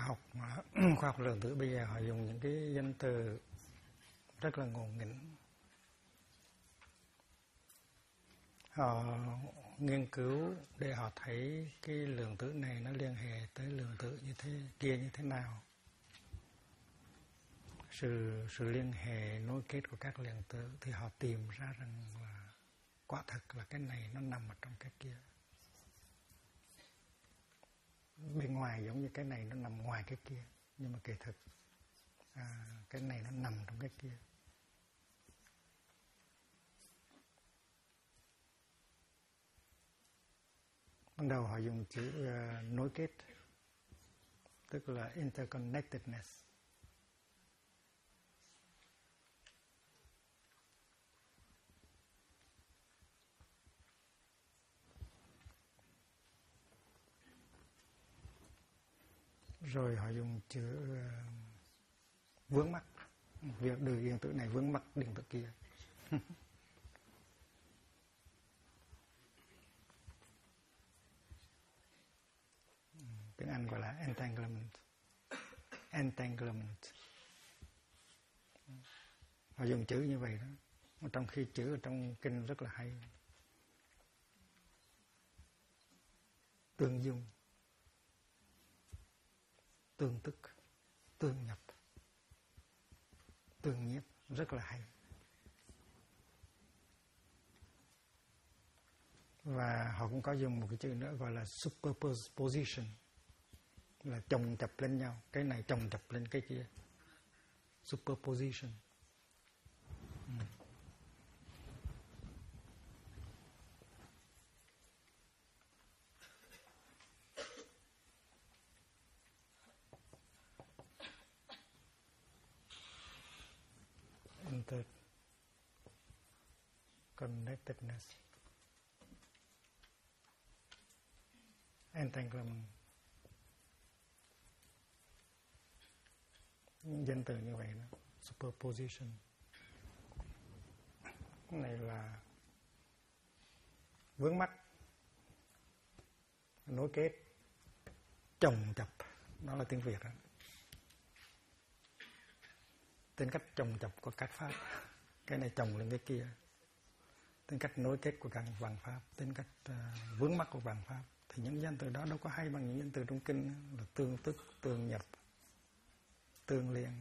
[SPEAKER 2] khoa học lượng tử bây giờ họ dùng những cái danh từ rất là ngộ nghĩnh. Họ nghiên cứu để họ thấy cái lượng tử này nó liên hệ tới lượng tử như thế kia như thế nào. Sự liên hệ nối kết của các lượng tử thì họ tìm ra rằng là quả thật là cái này nó nằm ở trong cái kia. Bên ngoài giống như cái này nó nằm ngoài cái kia, nhưng mà kỳ thực cái này nó nằm trong cái kia. Ban đầu họ dùng chữ nối kết, tức là interconnectedness. Rồi họ dùng chữ vướng mắc, việc đưa điện tử này vướng mắc điện tử kia. Tiếng Anh gọi là entanglement. Entanglement. Họ dùng chữ như vậy đó, trong khi chữ ở trong kinh rất là hay. Tương dung, tương tức, tương nhập, tương nhiếp, rất là hay. Và họ cũng có dùng một cái chữ nữa gọi là superposition, là chồng chập lên nhau, cái này chồng chập lên cái kia. Superposition. Interconnectedness. Entanglement. Danh từ như vậy đó. Superposition. Cái này là vướng mắc, nối kết, chồng chập. Đó là tiếng Việt đó. Tính cách chồng chập của các pháp. Cái này chồng lên cái kia. Tính cách nối kết của các vạn pháp. Tính cách vướng mắc của vạn pháp. Thì những danh từ đó đâu có hay bằng những danh từ trong kinh là tương tức, tương nhập, tương liên.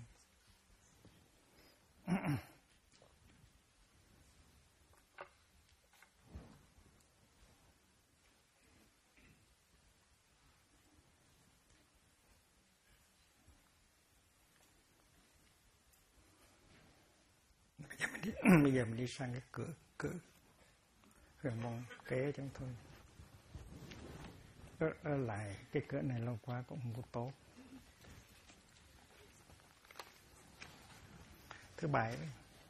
[SPEAKER 2] Bây giờ mình đi sang cái cửa huyền môn kế chúng thôi. Ở lại cái cửa này lâu quá cũng không có tốt. Thứ bảy,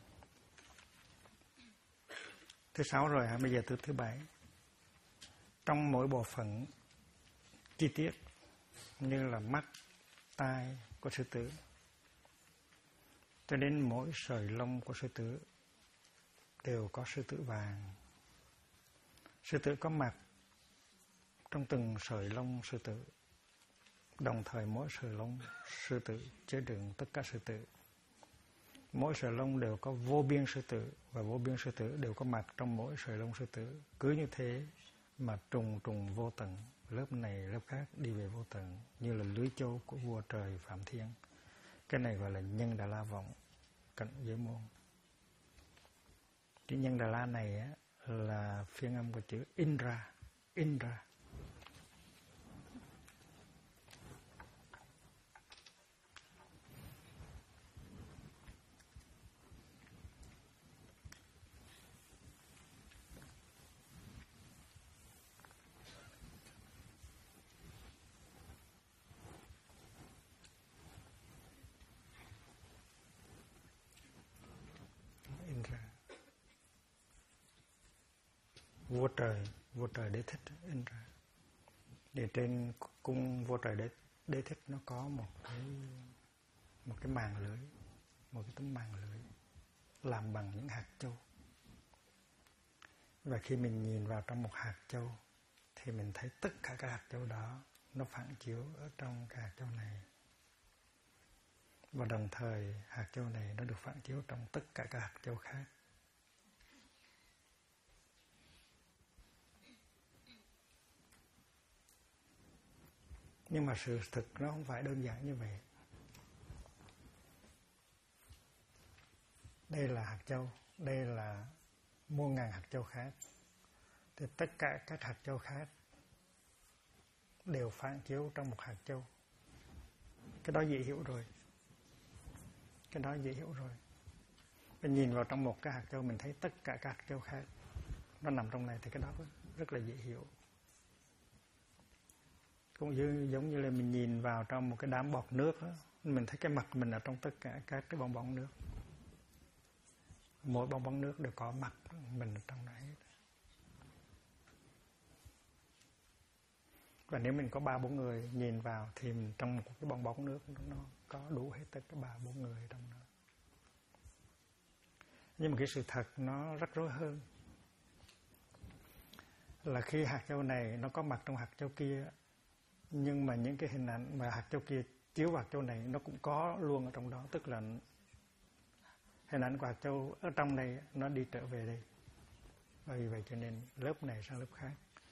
[SPEAKER 2] thứ sáu rồi hả? Bây giờ thứ bảy. Trong mỗi bộ phận chi tiết như là mắt, tai của sư tử cho đến mỗi sợi lông của sư tử đều có sư tử vàng. Sư tử có mặt trong từng sợi lông sư tử. Đồng thời mỗi sợi lông sư tử chứa đựng tất cả sư tử. Mỗi sợi lông đều có vô biên sư tử, và vô biên sư tử đều có mặt trong mỗi sợi lông sư tử. Cứ như thế mà trùng trùng vô tận, lớp này lớp khác đi về vô tận, như là lưới châu của vua trời Phạm Thiên. Cái này gọi là nhân Đà La vọng, cận giới môn. Chữ nhân Đà La này á, là phiên âm của chữ Indra. Indra. Vua trời Đế Thích Indra. Để trên cung vua trời Đế Thích nó có một cái màn lưới, một cái tấm màn lưới làm bằng những hạt châu. Và khi mình nhìn vào trong một hạt châu thì mình thấy tất cả các hạt châu đó nó phản chiếu ở trong cái hạt châu này. và đồng thời hạt châu này nó được phản chiếu trong tất cả các hạt châu khác. Nhưng mà sự thực nó không phải đơn giản như vậy. Đây là hạt châu, đây là muôn ngàn hạt châu khác. Thì tất cả các hạt châu khác đều phản chiếu trong một hạt châu. Cái đó dễ hiểu rồi. Cái đó dễ hiểu rồi. Mình nhìn vào trong một cái hạt châu, mình thấy tất cả các hạt châu khác nó nằm trong này, thì cái đó rất là dễ hiểu. Cũng giống như là mình nhìn vào trong một cái đám bọt nước đó, mình thấy cái mặt mình ở trong tất cả các cái bong bóng nước. Mỗi bong bóng nước đều có mặt mình ở trong đấy. Và nếu mình có 3-4 người nhìn vào thì mình trong một cái bong bóng nước nó có đủ hết tất cả 3-4 người trong đó. Nhưng mà cái sự thật nó rắc rối hơn. Là khi hạt châu này nó có mặt trong hạt châu kia, nhưng mà những cái hình ảnh mà hạt châu kia chiếu vào hạt châu này nó cũng có luôn ở trong đó. Tức là hình ảnh của hạt châu ở trong này nó đi trở về đây. Vì vậy cho nên lớp này sang lớp khác.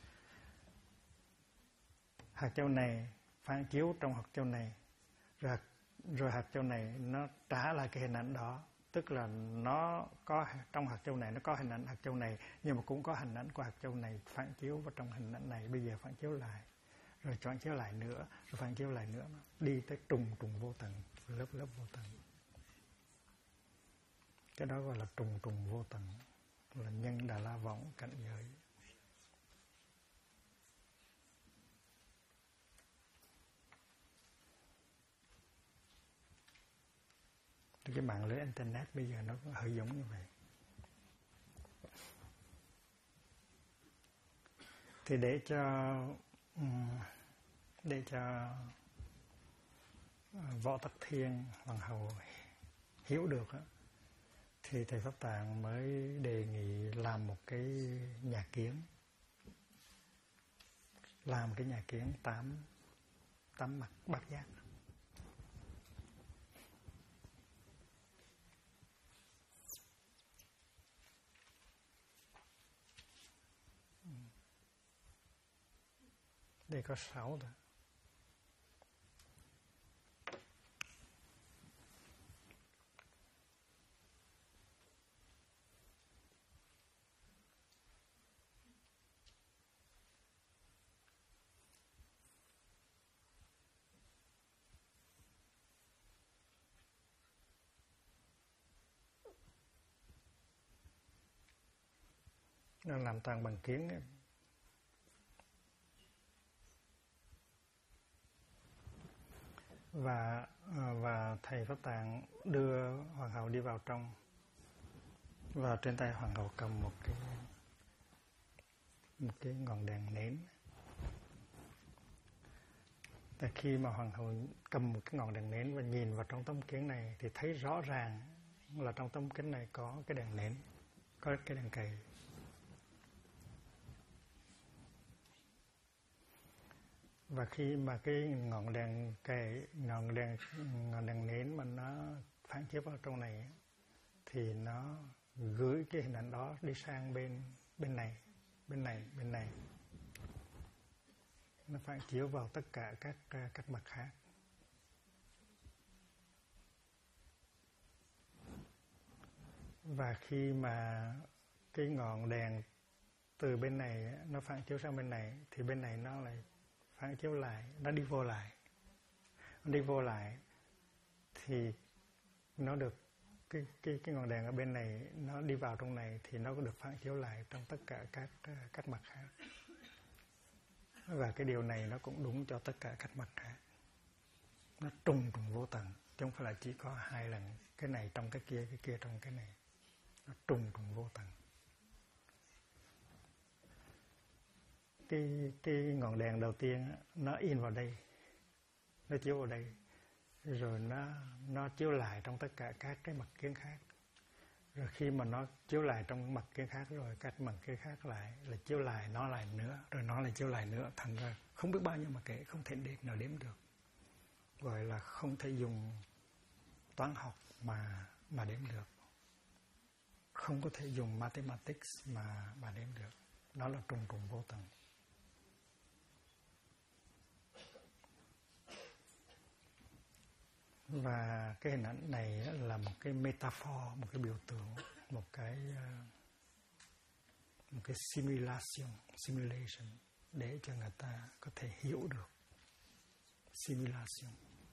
[SPEAKER 2] Hạt châu này phản chiếu trong hạt châu này, rồi hạt châu này nó trả lại cái hình ảnh đó. Tức là nó có trong hạt châu này nó có hình ảnh hạt châu này, nhưng mà cũng có hình ảnh của hạt châu này phản chiếu vào trong hình ảnh này. Bây giờ phản chiếu lại, rồi phản chiếu lại nữa, rồi phản chiếu lại nữa, nó đi tới trùng vô tận, lớp vô tận. Cái đó gọi là trùng vô tận, là nhân Đà La Võng cảnh giới. Cái mạng lưới internet bây giờ nó cũng hơi giống như vậy. Thì để cho Võ Tắc Thiên Hoàng hậu hiểu được đó, thì thầy Pháp Tạng mới đề nghị làm một cái nhà kiến, làm cái nhà kiến 8 mặt bát giác. Đây có 6 thôi. Nó làm toàn bằng kiến ấy. Và thầy Pháp Tạng đưa hoàng hậu đi vào trong, và trên tay hoàng hậu cầm một cái ngọn đèn nến. Tại khi mà hoàng hậu cầm một cái ngọn đèn nến và nhìn vào trong tấm kiến này thì thấy rõ ràng là trong tấm kiến này có cái đèn nến, có cái đèn cầy. Và khi mà cái ngọn đèn nến mà nó phản chiếu vào trong này thì nó gửi cái hình ảnh đó đi sang bên này. Nó phản chiếu vào tất cả các mặt khác. Và khi mà cái ngọn đèn từ bên này nó phản chiếu sang bên này thì bên này nó lại phản chiếu lại, nó đi vô lại thì nó được cái ngọn đèn ở bên này nó đi vào trong này thì nó có được phản chiếu lại trong tất cả các mặt khác. Và cái điều này nó cũng đúng cho tất cả các mặt khác. Nó trùng vô tận, chứ không phải là chỉ có 2 lần cái này trong cái kia trong cái này. Nó trùng vô tận. Cái ngọn đèn đầu tiên nó in vào đây, nó chiếu vào đây, rồi nó chiếu lại trong tất cả các cái mặt kiến khác. Rồi khi mà nó chiếu lại trong mặt kiến khác rồi các mặt kiến khác lại là chiếu lại nó lại nữa, rồi nó lại chiếu lại nữa, thành ra không biết bao nhiêu mà kể, không thể nào đếm được. Gọi là không thể dùng toán học mà đếm được. Không có thể dùng mathematics mà đếm được. Đó là trùng trùng vô tận. Và cái hình ảnh này là một cái metaphor, một cái biểu tượng, một cái simulation để cho người ta có thể hiểu được. Simulation.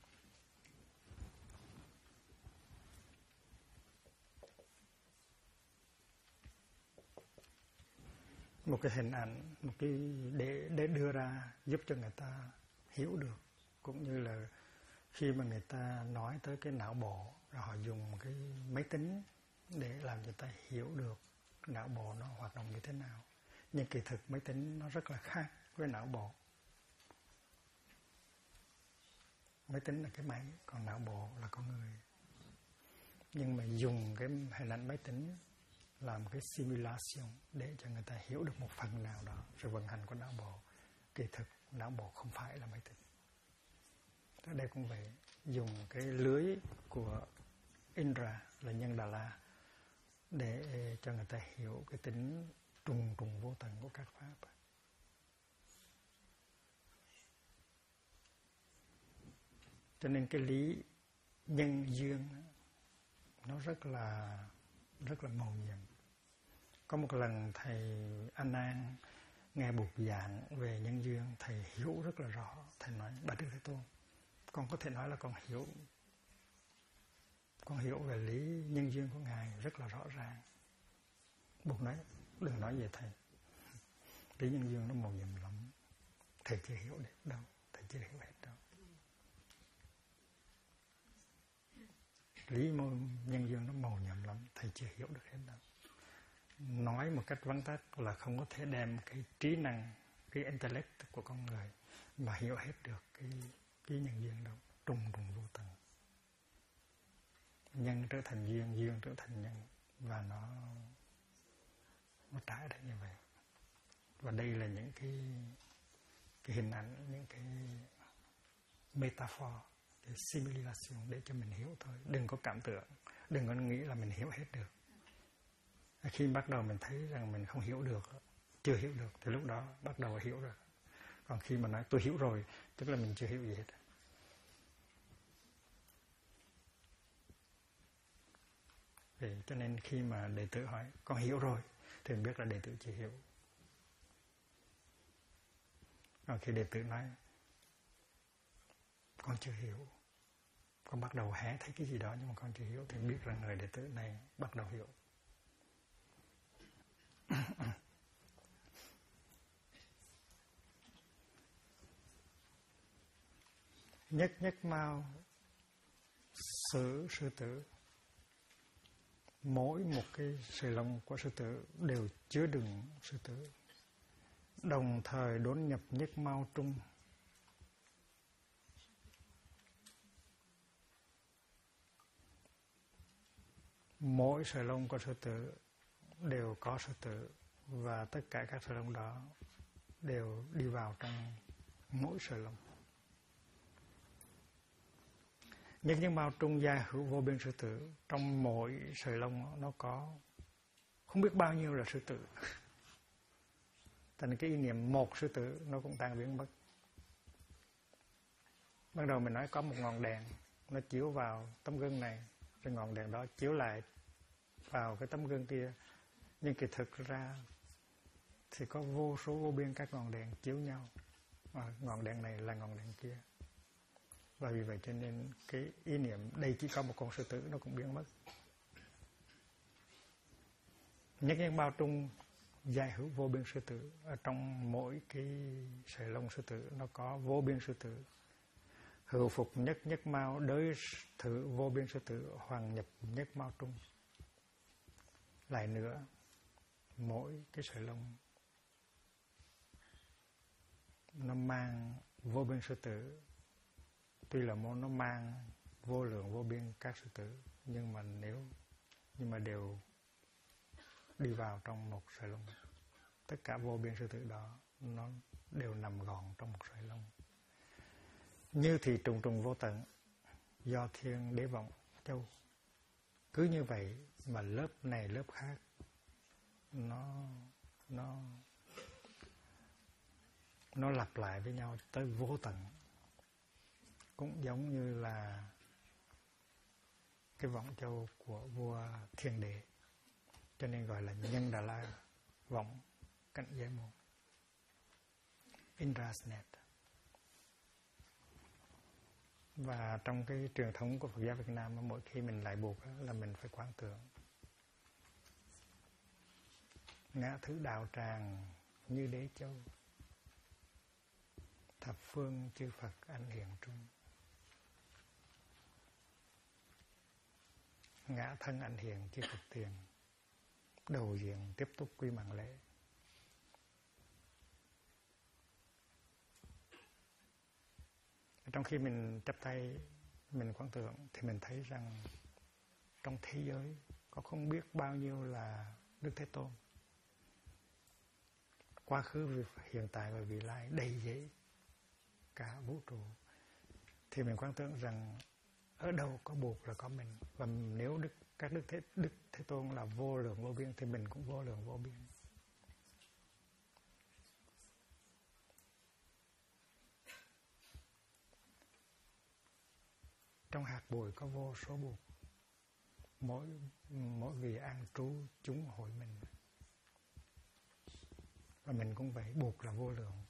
[SPEAKER 2] Một cái hình ảnh, một cái để đưa ra giúp cho người ta hiểu được, cũng như là khi mà người ta nói tới cái não bộ, rồi họ dùng một cái máy tính để làm cho người ta hiểu được não bộ nó hoạt động như thế nào. Nhưng kỳ thực máy tính nó rất là khác với não bộ. Máy tính là cái máy, còn não bộ là con người. Nhưng mà dùng cái hình ảnh máy tính làm cái simulation để cho người ta hiểu được một phần nào đó sự vận hành của não bộ. Kỳ thực não bộ không phải là máy tính. Ở đây cũng vậy, dùng cái lưới của Indra là nhân Đà La để cho người ta hiểu cái tính trùng trùng vô tận của các pháp. Cho nên cái lý nhân duyên nó rất là màu nhiệm. Có một lần thầy A Nan nghe buộc giảng về nhân duyên, thầy hiểu rất là rõ. Thầy nói: Bạch Đức Thế Tôn, con có thể nói là con hiểu về lý nhân duyên của Ngài rất là rõ ràng. Buộc nói: đừng nói về thầy, lý nhân duyên nó màu nhiệm lắm, thầy chưa hiểu được đâu, thầy chưa hiểu hết đâu. Lý nhân duyên nó màu nhiệm lắm, thầy chưa hiểu được hết đâu. Nói một cách vắn tắt là không có thể đem cái trí năng, cái intellect của con người mà hiểu hết được cái nhân duyên đâu. Trùng trùng vô tận. Nhân trở thành duyên, duyên trở thành nhân, và nó trải ra như vậy. Và đây là những cái hình ảnh, những cái metaphor, cái simulation để cho mình hiểu thôi. Đừng có cảm tưởng, đừng có nghĩ là mình hiểu hết được. Khi bắt đầu mình thấy rằng mình không hiểu được, chưa hiểu được, thì lúc đó bắt đầu hiểu rồi. Còn khi mà nói tôi hiểu rồi, tức là mình chưa hiểu gì hết. Vậy cho nên khi mà đệ tử hỏi con hiểu rồi, thì mình biết là đệ tử chưa hiểu. Còn khi đệ tử nói con chưa hiểu, con bắt đầu hé thấy cái gì đó nhưng mà con chưa hiểu, thì biết rằng người đệ tử này bắt đầu hiểu. Nhất mao xử sư tử. Mỗi một cái sợi lông của sư tử đều chứa đựng sư tử, đồng thời đốn nhập nhất mao trung. Mỗi sợi lông của sư tử đều có sư tử, và tất cả các sợi lông đó đều đi vào trong mỗi sợi lông. Nhất nhân mao trung gia hữu vô biên sư tử. Trong mỗi sợi lông nó có không biết bao nhiêu là sư tử. Thành cái ý niệm một sư tử nó cũng tan biến mất. Ban đầu mình nói có một ngọn đèn, nó chiếu vào tấm gương này, rồi ngọn đèn đó chiếu lại vào cái tấm gương kia. Nhưng kỳ thực ra thì có vô số vô biên các ngọn đèn chiếu nhau. Ngọn đèn này là ngọn đèn kia. Và vì vậy cho nên cái ý niệm đây chỉ có một con sư tử nó cũng biến mất. Nhất nhân bao trung giai hữu vô biên sư tử. Ở trong mỗi cái sợi lông sư tử nó có vô biên sư tử. Hữu phục nhất mao đới thử vô biên sư tử, hoàng nhập nhất mao trung. Lại nữa, mỗi cái sợi lông nó mang vô biên sư tử. Tuy là nó mang vô lượng vô biên các sư tử, nhưng mà đều đi vào trong một sợi lông. Tất cả vô biên sư tử đó nó đều nằm gọn trong một sợi lông. Như thì trùng trùng vô tận, do thiên đế vọng, châu. Cứ như vậy mà lớp này lớp khác nó lặp lại với nhau tới vô tận. Cũng giống như là cái vọng châu của vua Thiên Đế, cho nên gọi là Nhân Đà La vọng Cảnh Giới Môn, Indra's Net. Và trong cái truyền thống của Phật giáo Việt Nam, mỗi khi mình lại buộc là mình phải quán tưởng ngã thứ đạo tràng như đế châu, thập phương chư Phật anh hiện trung, ngã thân anh hiện chư Phật tiền, đầu diện tiếp tục quy mạng lễ. Trong khi mình chắp tay mình quán tưởng thì mình thấy rằng trong thế giới có không biết bao nhiêu là Đức Thế Tôn, quá khứ, hiện tại và vị lai đầy dẫy cả vũ trụ. Thì mình quán tưởng rằng ở đâu có buộc là có mình, và nếu các Đức Thế Tôn là vô lượng vô biên thì mình cũng vô lượng vô biên. Trong hạt bụi có vô số buộc, mỗi vị an trú chúng hội mình. Và mình cũng vậy, buộc là vô lượng.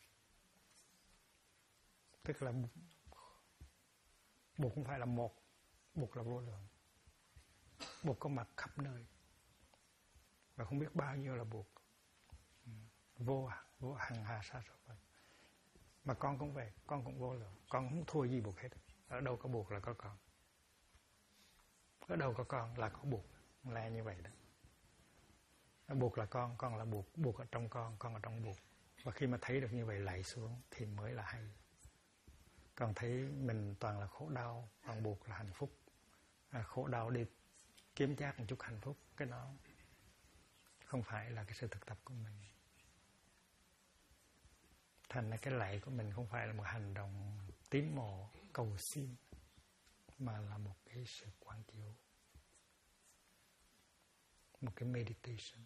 [SPEAKER 2] Tức là buộc không phải là một, buộc là vô lượng. Buộc có mặt khắp nơi, và không biết bao nhiêu là buộc, vô hằng hà sa số phận. Mà con cũng vậy, con cũng vô lượng, con không thua gì buộc hết. Ở đâu có buộc là có con, ở đâu có con là có buộc, là như vậy đó. Buộc là con là buộc ở trong con ở trong buộc. Và khi mà thấy được như vậy lạy xuống thì mới là hay. Còn thấy mình toàn là khổ đau, còn buộc là hạnh phúc. Khổ đau đi kiếm chác một chút hạnh phúc, cái đó không phải là cái sự thực tập của mình. Thành ra cái lạy của mình không phải là một hành động tín mộ cầu xin, mà là một cái sự quán chiếu, một cái meditation.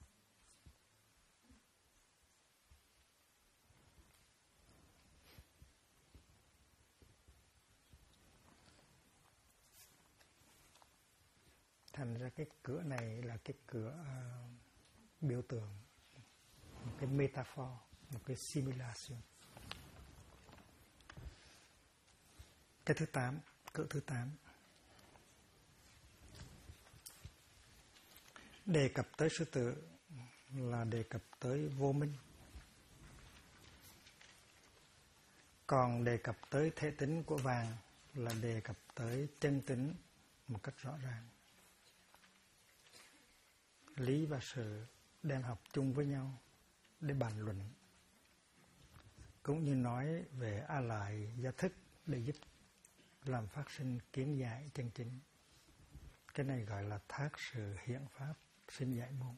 [SPEAKER 2] Thành ra cái cửa này là cái cửa biểu tượng, một cái metaphor, một cái simulation. Cái thứ 8, cửa thứ 8 đề cập tới sư tử là đề cập tới vô minh. Còn đề cập tới thể tính của vàng là đề cập tới chân tính một cách rõ ràng. Lý và sự đem học chung với nhau để bàn luận, cũng như nói về a lại gia thức để giúp làm phát sinh kiến giải chân chính. Cái này gọi là thác sự hiện pháp sinh giải môn.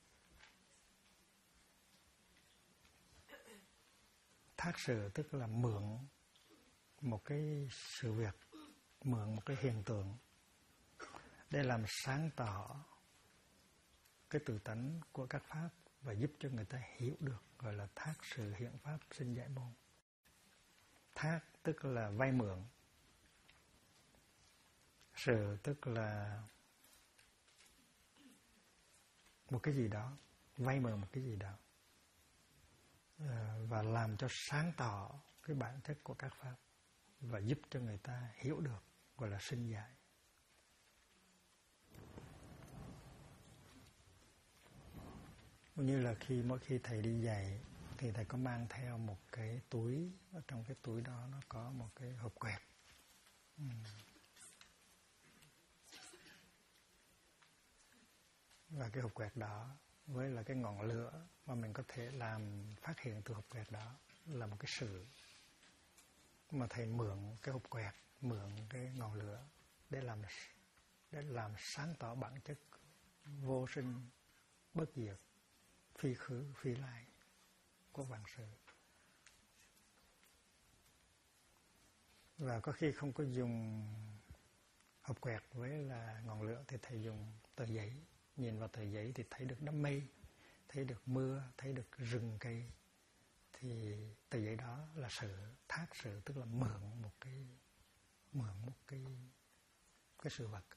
[SPEAKER 2] Thác sự tức là mượn một cái sự việc, mượn một cái hiện tượng để làm sáng tỏ cái tự tánh của các pháp và giúp cho người ta hiểu được, gọi là thác sự hiện pháp sinh giải môn. Thác tức là vay mượn, sự tức là một cái gì đó, vay mượn một cái gì đó, và làm cho sáng tỏ cái bản chất của các pháp và giúp cho người ta hiểu được, gọi là sinh giải. Như là mỗi khi thầy đi dạy thì thầy có mang theo một cái túi, ở trong cái túi đó nó có một cái hộp quẹt. Và cái hộp quẹt đó với là cái ngọn lửa mà mình có thể làm phát hiện từ hộp quẹt đó là một cái sự mà thầy mượn cái hộp quẹt, mượn cái ngọn lửa để làm sáng tỏ bản chất vô sinh, bất diệt, phi khứ, phi lai của vạn sự. Và có khi không có dùng hộp quẹt với là ngọn lửa thì thầy dùng tờ giấy, nhìn vào tờ giấy thì thấy được đám mây, thấy được mưa, thấy được rừng cây. Thì tờ giấy đó là sự thác sự, tức là mượn một cái sự vật.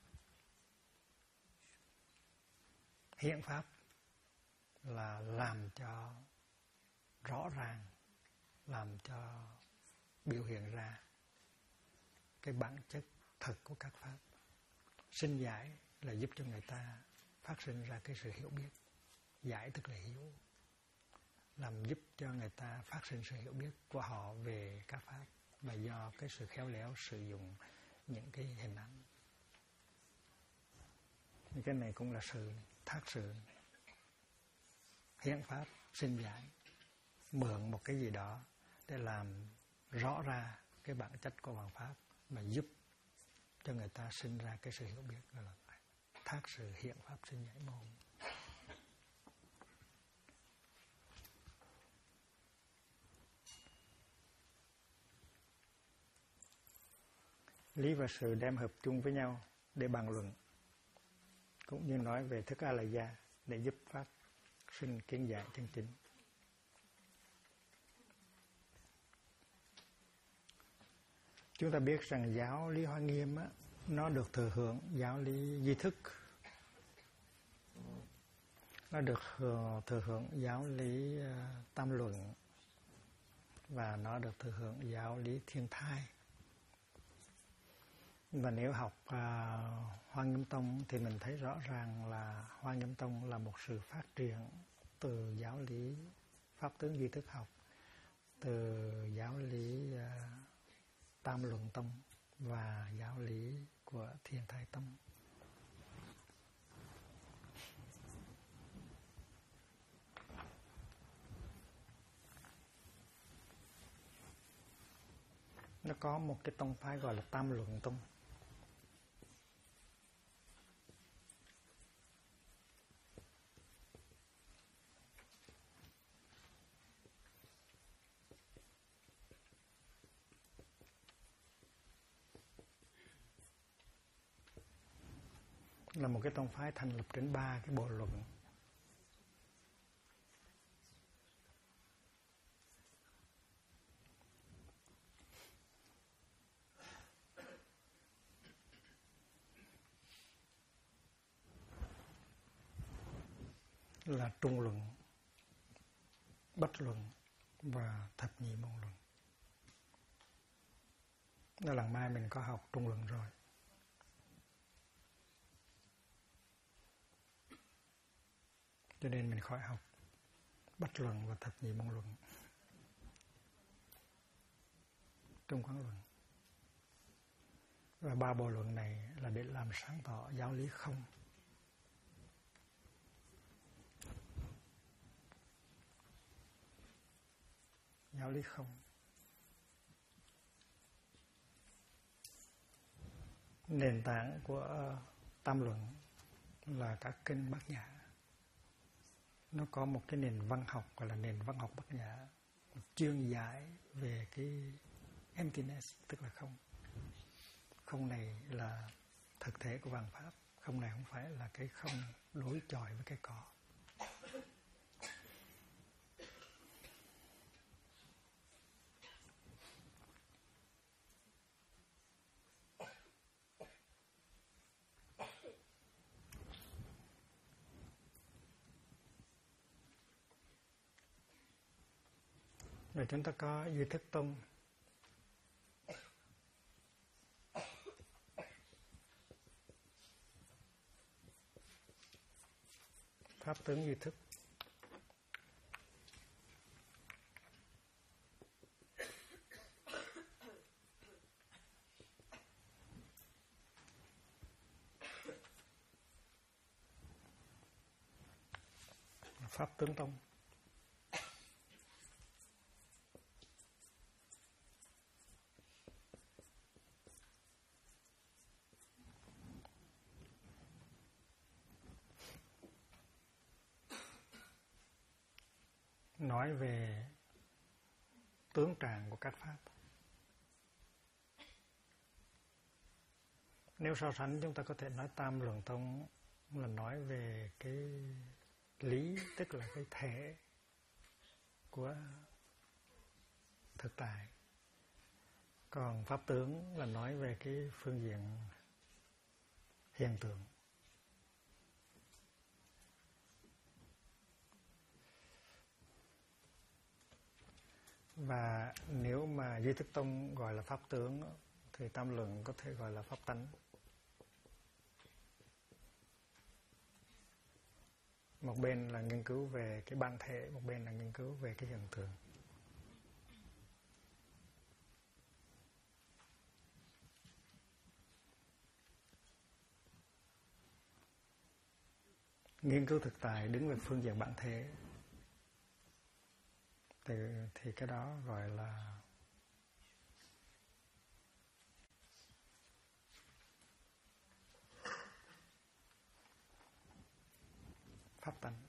[SPEAKER 2] Hiện pháp là làm cho rõ ràng, làm cho biểu hiện ra cái bản chất thật của các pháp. Sinh giải là giúp cho người ta phát sinh ra cái sự hiểu biết. Giải tức là hiểu, làm giúp cho người ta phát sinh sự hiểu biết của họ về các pháp, và do cái sự khéo léo sử dụng những cái hình ảnh. Thì cái này cũng là sự thác sự. Hiện pháp sinh giải, mượn một cái gì đó để làm rõ ra cái bản chất của vạn pháp và giúp cho người ta sinh ra cái sự hiểu biết, gọi là thác sự hiện pháp sinh giải môn. Lý và sự đem hợp chung với nhau để bàn luận, cũng như nói về thức A La Gia để giúp phát sinh kiến giải chân chính. Chúng ta biết rằng giáo lý Hoa Nghiêm á, nó được thừa hưởng giáo lý Di Thức, nó được thừa hưởng giáo lý Tam Luận, và nó được thừa hưởng giáo lý Thiên Thai. Và nếu học Hoa Nghiêm Tông thì mình thấy rõ ràng là Hoa Nghiêm Tông là một sự phát triển từ giáo lý Pháp tướng Duy Thức học, từ giáo lý Tam Luận Tông và giáo lý của Thiên Thai Tông. Nó có một cái tông phái gọi là Tam Luận Tông. Là một cái tông phái thành lập trên 3 cái bộ luận. Là Trung Luận, Bách Luận và Thập Nhị Môn Luận. Đó, lần mai mình có học Trung Luận rồi. Cho nên mình khỏi học Bách Luận và Thập Nhị Môn Luận. Trung Quán Luận. Và 3 bộ luận này là để làm sáng tỏ giáo lý không. Giáo lý không. Nền tảng của Tam Luận là các kinh Bát Nhã. Nó có một cái nền văn học gọi là nền văn học Bát Nhã, chuyên giải về cái emptiness, tức là không. Không này là thực thể của vạn pháp. Không này không phải là cái không đối chọi với cái có. Rồi chúng ta có Duy Thức Tông. Pháp tướng Duy Thức. Pháp tướng Tông. Nói về tướng trạng của các pháp. Nếu so sánh chúng ta có thể nói Tam Luận Tông là nói về cái lý, tức là cái thể của thực tại. Còn Pháp tướng là nói về cái phương diện hiện tượng. Và nếu mà Duy Thức Tông gọi là Pháp tướng thì Tam Luận có thể gọi là Pháp tánh. Một bên là nghiên cứu về cái bản thể, một bên là nghiên cứu về cái hiện tượng. Nghiên cứu thực tại đứng về phương diện bản thể thì cái đó gọi là pháp tánh.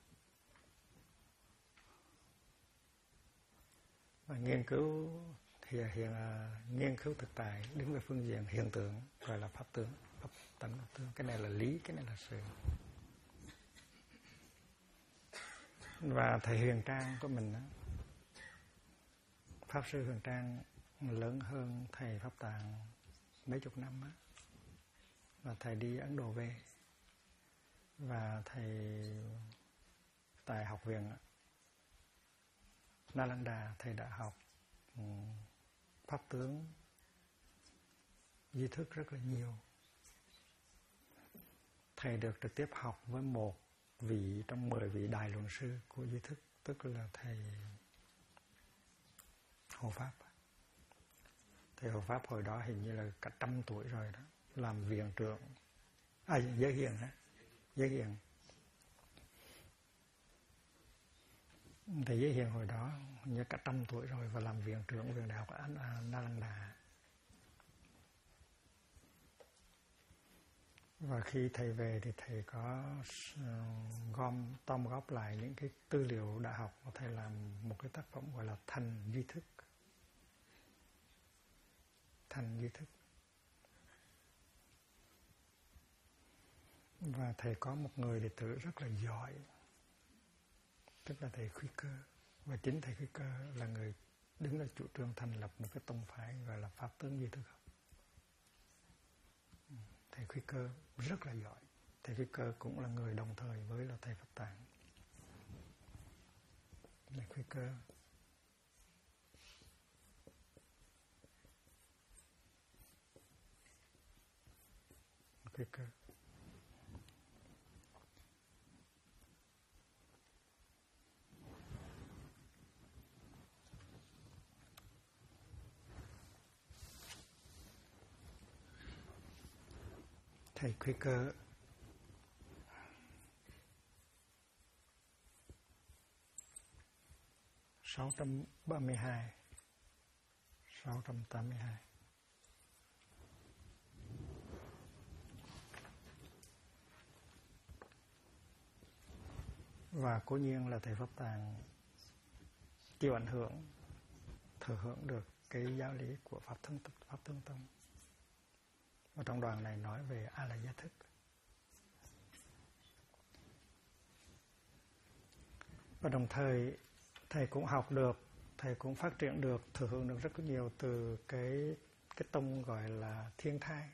[SPEAKER 2] Và nghiên cứu nghiên cứu thực tại đứng về phương diện hiện tượng gọi là pháp tướng, pháp tánh, pháp tướng. Cái này là lý, cái này là sự. Và thầy Huyền Trang của mình đó, Pháp sư Huyền Trang lớn hơn thầy Pháp Tạng mấy chục năm á, và thầy đi Ấn Độ về, và thầy tại học viện Nalanda thầy đã học pháp tướng duy thức rất là nhiều. Thầy được trực tiếp học với một vị trong 10 vị đại luận sư của duy thức, tức là thầy Hộ Pháp. Thầy Hộ Pháp hồi đó hình như là cả 100 tuổi rồi đó, làm viện trưởng Giới Hiền đó, Giới Hiền. Thầy Giới Hiền hồi đó hình như cả 100 tuổi rồi và làm viện trưởng viện đại học Nalanda. Và khi thầy về thì thầy có tom góp lại những cái tư liệu đã học, và thầy làm một cái tác phẩm gọi là Thành Duy Thức. Thành Duy Thức. Và thầy có một người đệ tử rất là giỏi, tức là thầy Khuyết Cơ. Và chính thầy Khuyết Cơ là người đứng ra chủ trương thành lập một cái tông phái gọi là Pháp tướng Duy Thức học. Thầy Khuyết Cơ rất là giỏi. Thầy Khuyết Cơ cũng là người đồng thời với là thầy Pháp Tạng. Thầy Khuyết Cơ thầy Quaker 682 682. Và cố nhiên là thầy Pháp Tạng chịu ảnh hưởng, thừa hưởng được cái giáo lý của Pháp Tướng Tông. Và trong đoạn này nói về A La Gia Thức. Và đồng thời thầy cũng học được, thầy cũng phát triển được, thừa hưởng được rất nhiều từ cái tông gọi là Thiên Thai.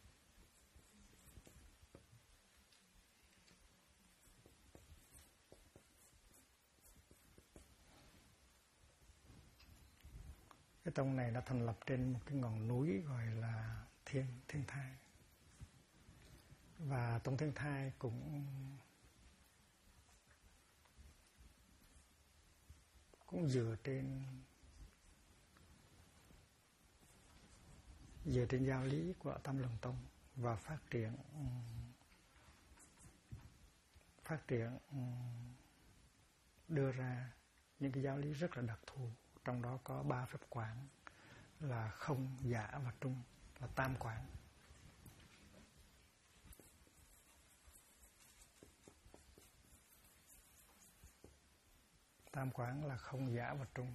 [SPEAKER 2] Cái tông này đã thành lập trên một cái ngọn núi gọi là Thiên Thai. Và tông Thiên Thai cũng dựa trên giáo lý của Tam Luận Tông và phát triển đưa ra những cái giáo lý rất là đặc thù. Trong đó có 3 phép quán là không, giả và trung, là tam quán. Tam quán là không, giả và trung.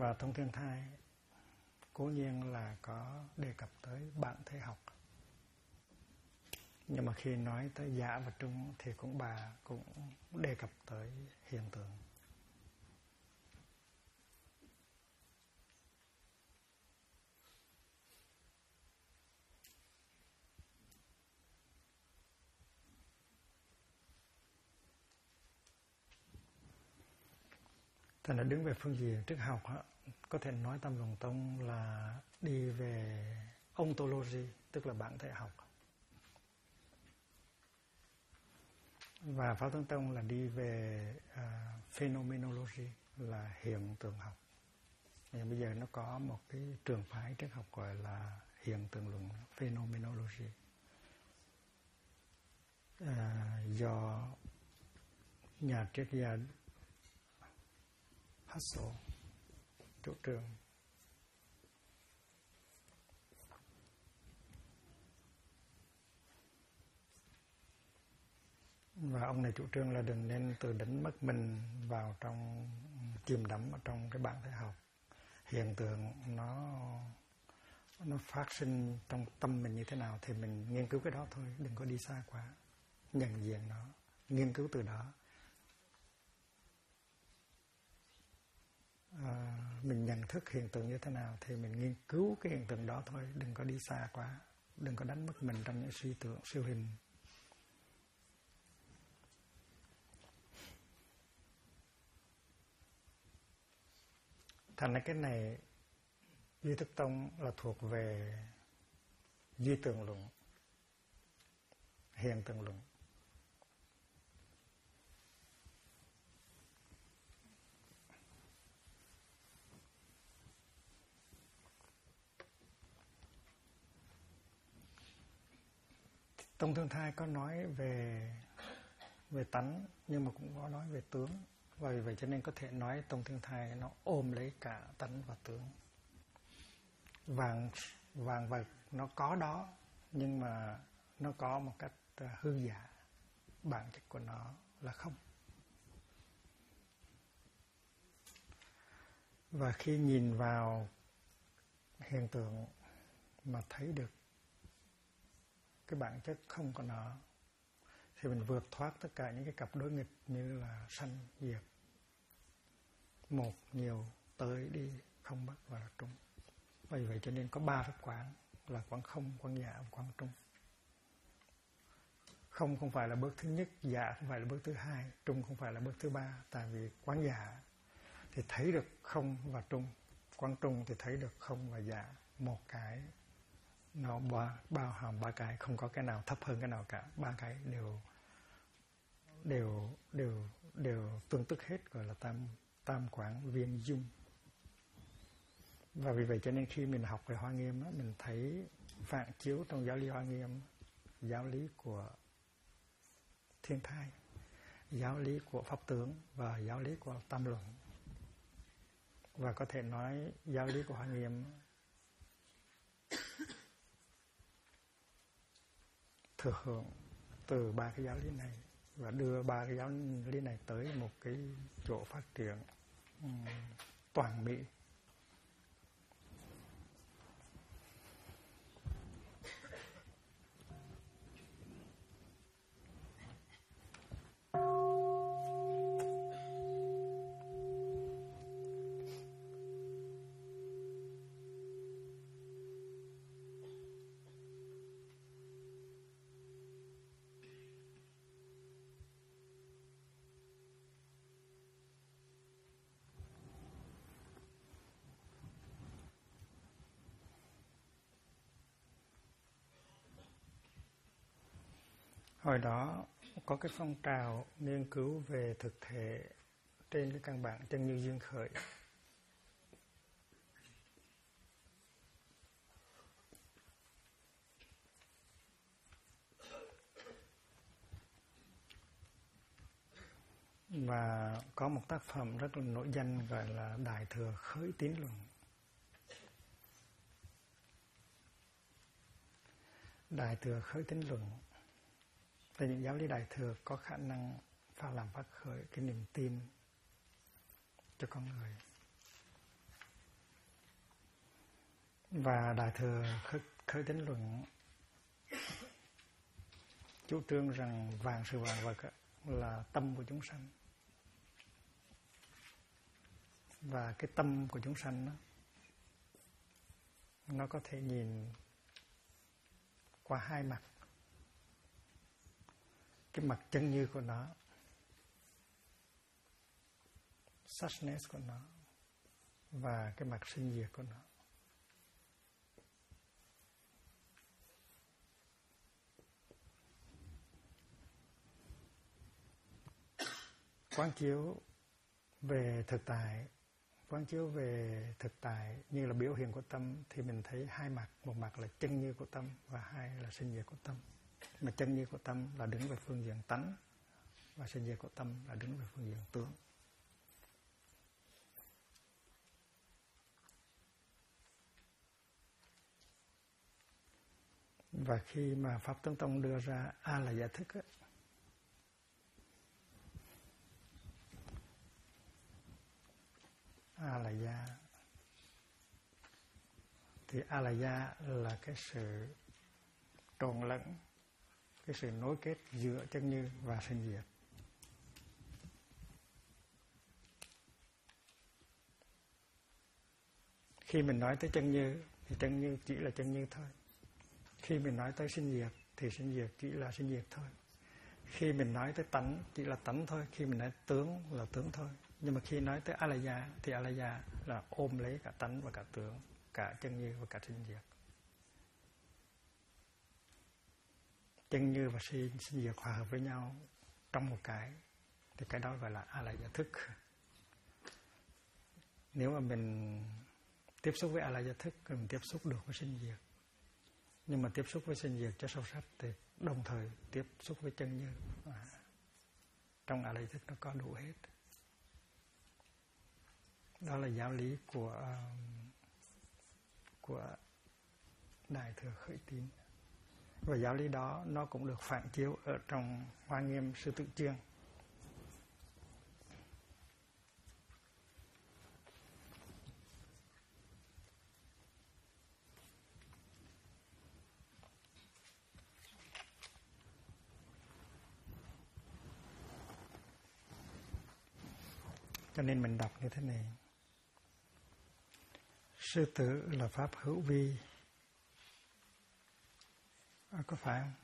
[SPEAKER 2] Và Tông Thiên Thai cố nhiên là có đề cập tới bản thể học, nhưng mà khi nói tới giả và trung thì bà cũng đề cập tới hiện tượng. Thành ra đứng về phương diện triết học có thể nói Tam Luận Tông là đi về ontology, tức là bản thể học, và Pháp Tướng Tông là đi về phenomenology, là hiện tượng học. Nhưng bây giờ nó có một cái trường phái triết học gọi là hiện tượng luận, phenomenology, do nhà triết gia Husserl chủ trương. Và ông này chủ trương là đừng nên tự đánh mất mình vào trong, chìm đắm ở trong cái bản thể học. Hiện tượng nó phát sinh trong tâm mình như thế nào thì mình nghiên cứu cái đó thôi, đừng có đi xa quá. Nhận diện nó, nghiên cứu từ đó. Mình nhận thức hiện tượng như thế nào thì mình nghiên cứu cái hiện tượng đó thôi, đừng có đi xa quá, đừng có đánh mất mình trong những suy tưởng siêu hình. Thành ra cái này Duy Thức Tông là thuộc về duy tượng luận, hiện tượng luận. Tông Thương Thai có nói về tánh, nhưng mà cũng có nói về tướng. Và vì vậy cho nên có thể nói Tông Thương Thai nó ôm lấy cả tánh và tướng. Vàng vật nó có đó, nhưng mà nó có một cách hư giả. Bản chất của nó là không. Và khi nhìn vào hiện tượng mà thấy được cái bản chất không của nó thì mình vượt thoát tất cả những cái cặp đối nghịch như là sanh diệt, một nhiều tới đi, không bất và là trung. Vì vậy cho nên có 3 pháp quán là quán không, quán giả và quán trung. Không phải là bước thứ nhất, giả không phải là bước thứ hai, trung không phải là bước thứ 3. Tại vì quán giả thì thấy được không và trung, quán trung thì thấy được không và giả. Một cái nó bao hàm 3 cái, không có cái nào thấp hơn cái nào cả. 3 cái đều tương tức hết, gọi là tam quán viên dung. Và vì vậy cho nên khi mình học về Hoa Nghiêm đó, mình thấy phản chiếu trong giáo lý Hoa Nghiêm, giáo lý của Thiên Thai, giáo lý của Pháp Tướng và giáo lý của Tam Luận. Và có thể nói giáo lý của Hoa Nghiêm thừa hưởng từ 3 cái giáo lý này và đưa 3 cái giáo lý này tới một cái chỗ phát triển toàn mỹ. Hồi đó có cái phong trào nghiên cứu về thực thể trên cái căn bản chân như duyên khởi. Và có một tác phẩm rất là nổi danh gọi là Đại Thừa Khởi Tín Luận. Đại Thừa Khởi Tín Luận về những giáo lý Đại Thừa có khả năng làm phát khởi cái niềm tin cho con người. Và Đại Thừa Khởi Tín Luận chủ trương rằng vạn sự vạn vật là tâm của chúng sanh. Và cái tâm của chúng sanh đó, nó có thể nhìn qua hai mặt. Cái mặt chân như của nó, suchness của nó, và cái mặt sinh diệt của nó. Quán chiếu về thực tại như là biểu hiện của tâm thì mình thấy hai mặt, một mặt là chân như của tâm và hai là sinh diệt của tâm. Mà chân như của tâm là đứng về phương diện tánh và sinh diệt của tâm là đứng về phương diện tướng. Và khi mà Pháp Tướng Tông đưa ra A là giải thức á, A là gia, thì A là gia là cái sự trộn lẫn, cái sự nối kết giữa chân như và sinh diệt. Khi mình nói tới chân như thì chân như chỉ là chân như thôi. Khi mình nói tới sinh diệt thì sinh diệt chỉ là sinh diệt thôi. Khi mình nói tới tánh chỉ là tánh thôi. Khi mình nói tướng là tướng thôi. Nhưng mà khi nói tới alaya thì alaya là ôm lấy cả tánh và cả tướng, cả chân như và cả sinh diệt. Chân như và sinh diệt hòa hợp với nhau trong một cái thì cái đó gọi là alaya thức. Nếu mà mình tiếp xúc với alaya thức thì mình tiếp xúc được với sinh diệt. Nhưng mà tiếp xúc với sinh diệt cho sâu sắc thì đồng thời tiếp xúc với chân như. Trong alaya thức nó có đủ hết. Đó là giáo lý của Đại Thừa Khởi Tín. Và giáo lý đó nó cũng được phản chiếu ở trong Hoa Nghiêm Sư Tự Chương. Cho nên mình đọc như thế này. Sư tử là pháp hữu vi. Có phải không?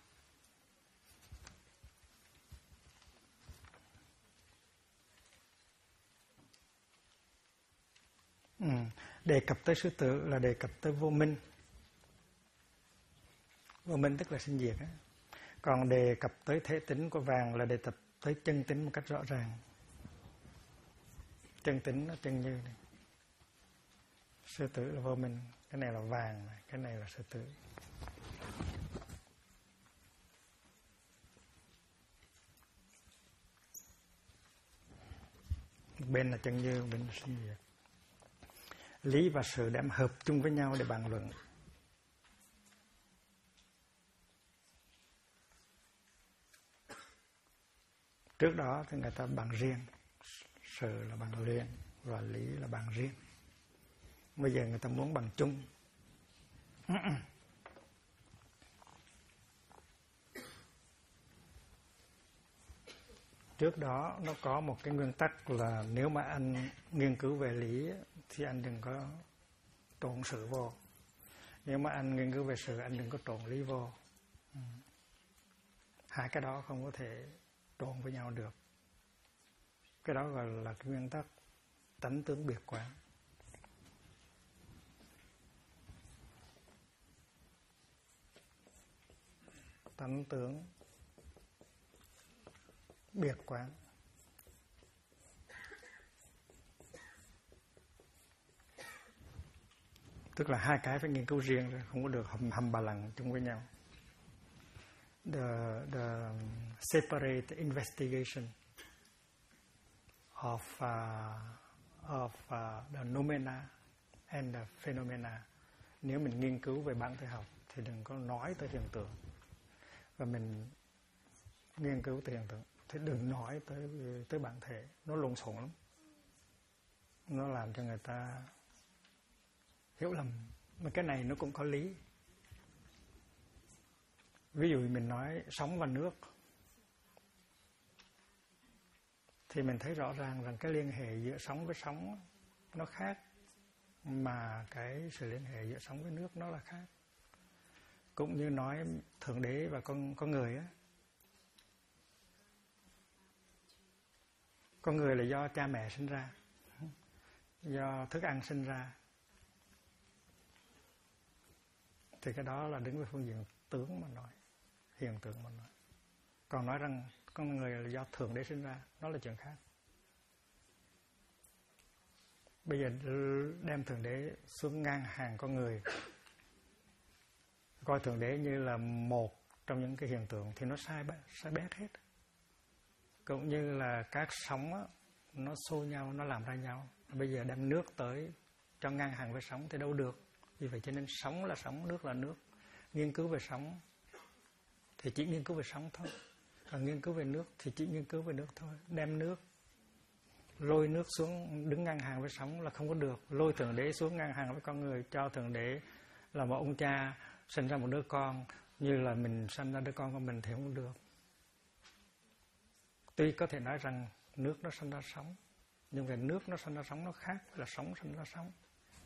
[SPEAKER 2] Đề cập tới sư tử là đề cập tới vô minh. Vô minh tức là sinh diệt. Còn đề cập tới thể tính của vàng là đề cập tới chân tính một cách rõ ràng. Chân tính nó chân như này. Sư tử là vô minh. Cái này là vàng, cái này là sư tử. Một bên là chân như, một bên là sinh diệt. Lý và sự đem hợp chung với nhau để bàn luận. Trước đó thì người ta bàn riêng. Sự là bàn riêng và lý là bàn riêng. Bây giờ người ta muốn bàn chung. Trước đó nó có một cái nguyên tắc là nếu mà anh nghiên cứu về lý thì anh đừng có trộn sự vô. Nếu mà anh nghiên cứu về sự anh đừng có trộn lý vô. Hai cái đó không có thể trộn với nhau được. Cái đó gọi là cái nguyên tắc tánh tướng biệt quán. Tánh tướng biệt quán. Tức là hai cái phải nghiên cứu riêng rồi, không có được hầm bà lằng chung với nhau. The separate investigation of the noumena and the phenomena. Nếu mình nghiên cứu về bản thể học thì đừng có nói tới hiện tượng. Và mình nghiên cứu tới hiện tượng thì đừng nói tới bản thể. Nó lộn xộn lắm. Nó làm cho người ta hiểu lầm Mà cái này nó cũng có lý. Ví dụ mình nói sóng và nước, thì mình thấy rõ ràng rằng cái liên hệ giữa sóng với sóng nó khác, mà cái sự liên hệ giữa sóng với nước nó là khác. Cũng như nói Thượng Đế và con người á. Con người là do cha mẹ sinh ra, do thức ăn sinh ra, thì cái đó là đứng về phương diện tướng mà nói, hiện tượng mà nói. Còn nói rằng con người là do Thượng Đế sinh ra, nó là chuyện khác. Bây giờ đem Thượng Đế xuống ngang hàng con người, coi Thượng Đế như là một trong những cái hiện tượng, thì nó sai bét hết. Cũng như là các sóng á, nó xô nhau, nó làm ra nhau. Bây giờ đem nước tới cho ngang hàng với sóng thì đâu được. Vì vậy cho nên sóng là sóng, nước là nước. Nghiên cứu về sóng thì chỉ nghiên cứu về sóng thôi. Còn nghiên cứu về nước thì chỉ nghiên cứu về nước thôi. Đem nước, lôi nước xuống đứng ngang hàng với sóng là không có được. Lôi Thượng Đế xuống ngang hàng với con người, cho Thượng Đế là một ông cha sinh ra một đứa con như là mình sinh ra đứa con của mình thì không được. Tuy có thể nói rằng nước nó sinh ra sóng, nhưng về nước nó sinh ra sóng nó khác là sóng sinh ra sóng.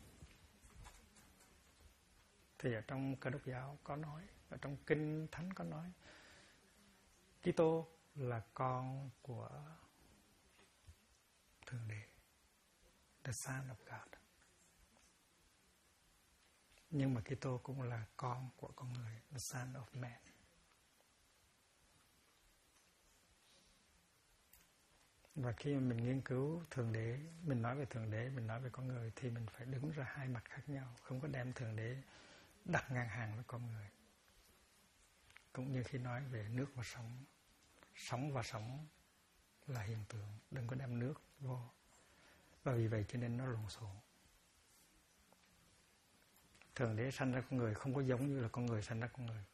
[SPEAKER 2] Thì ở trong Cơ Đốc giáo có nói, ở trong Kinh Thánh có nói, Kitô là con của Thượng Đế, the Son of God. Nhưng mà Kitô cũng là con của con người, the Son of Man. Và khi mình nghiên cứu Thượng Đế, mình nói về Thượng Đế, mình nói về con người, thì mình phải đứng ra hai mặt khác nhau, không có đem Thượng Đế đặt ngang hàng với con người. Cũng như khi nói về nước và sóng, sóng và sóng là hiện tượng, đừng có đem nước vô. Và vì vậy cho nên nó lộn xộn. Thượng Đế sanh ra con người không có giống như là con người sanh ra con người.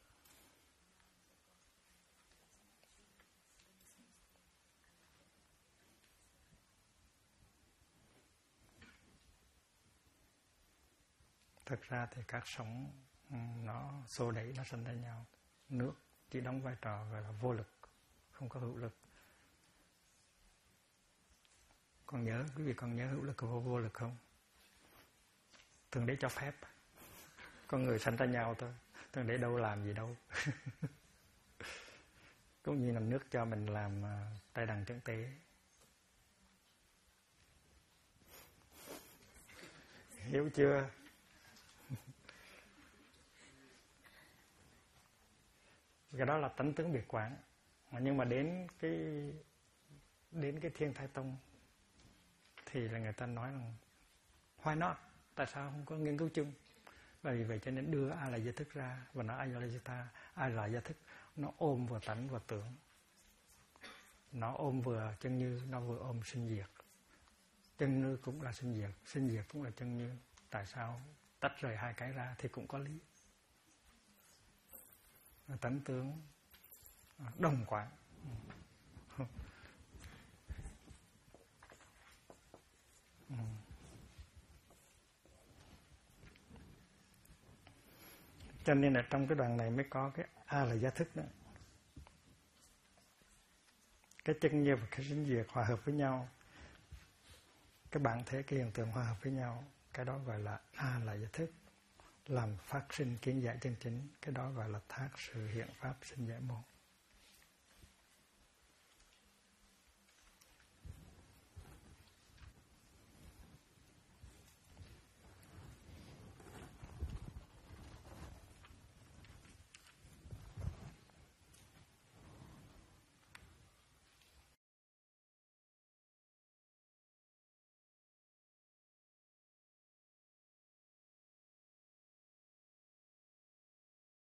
[SPEAKER 2] Thực ra thì các sóng nó xô đẩy, nó sinh ra nhau. Nước chỉ đóng vai trò gọi là vô lực, không có hữu lực. Còn nhớ, quý vị còn nhớ hữu lực và vô lực không? Thượng Đế cho phép, con người sinh ra nhau thôi. Thượng Đế đâu làm gì đâu. Cũng như là nước cho mình làm tay đằng chân tế. Hiểu chưa? Cái đó là tánh tướng biệt quán. Nhưng mà đến cái Thiên Thái Tông thì là người ta nói rằng why not? Tại sao không có nghiên cứu chung? Và vì vậy cho nên đưa A là gia thức ra và nói A là gia thức, nó ôm vừa tánh vừa tưởng. Nó ôm vừa chân như, nó vừa ôm sinh diệt. Chân như cũng là sinh diệt cũng là chân như. Tại sao tách rời hai cái ra thì cũng có lý. Tánh tướng đồng quán. Cho nên là trong cái đoạn này mới có cái A là gia thức đó. Cái chân như và cái sinh diệt hòa hợp với nhau. Cái bản thể, cái hiện tượng hòa hợp với nhau. Cái đó gọi là A là gia thức. Làm phát sinh kiến giải chân chính. Cái đó gọi là thác sự hiện pháp sinh giải môn.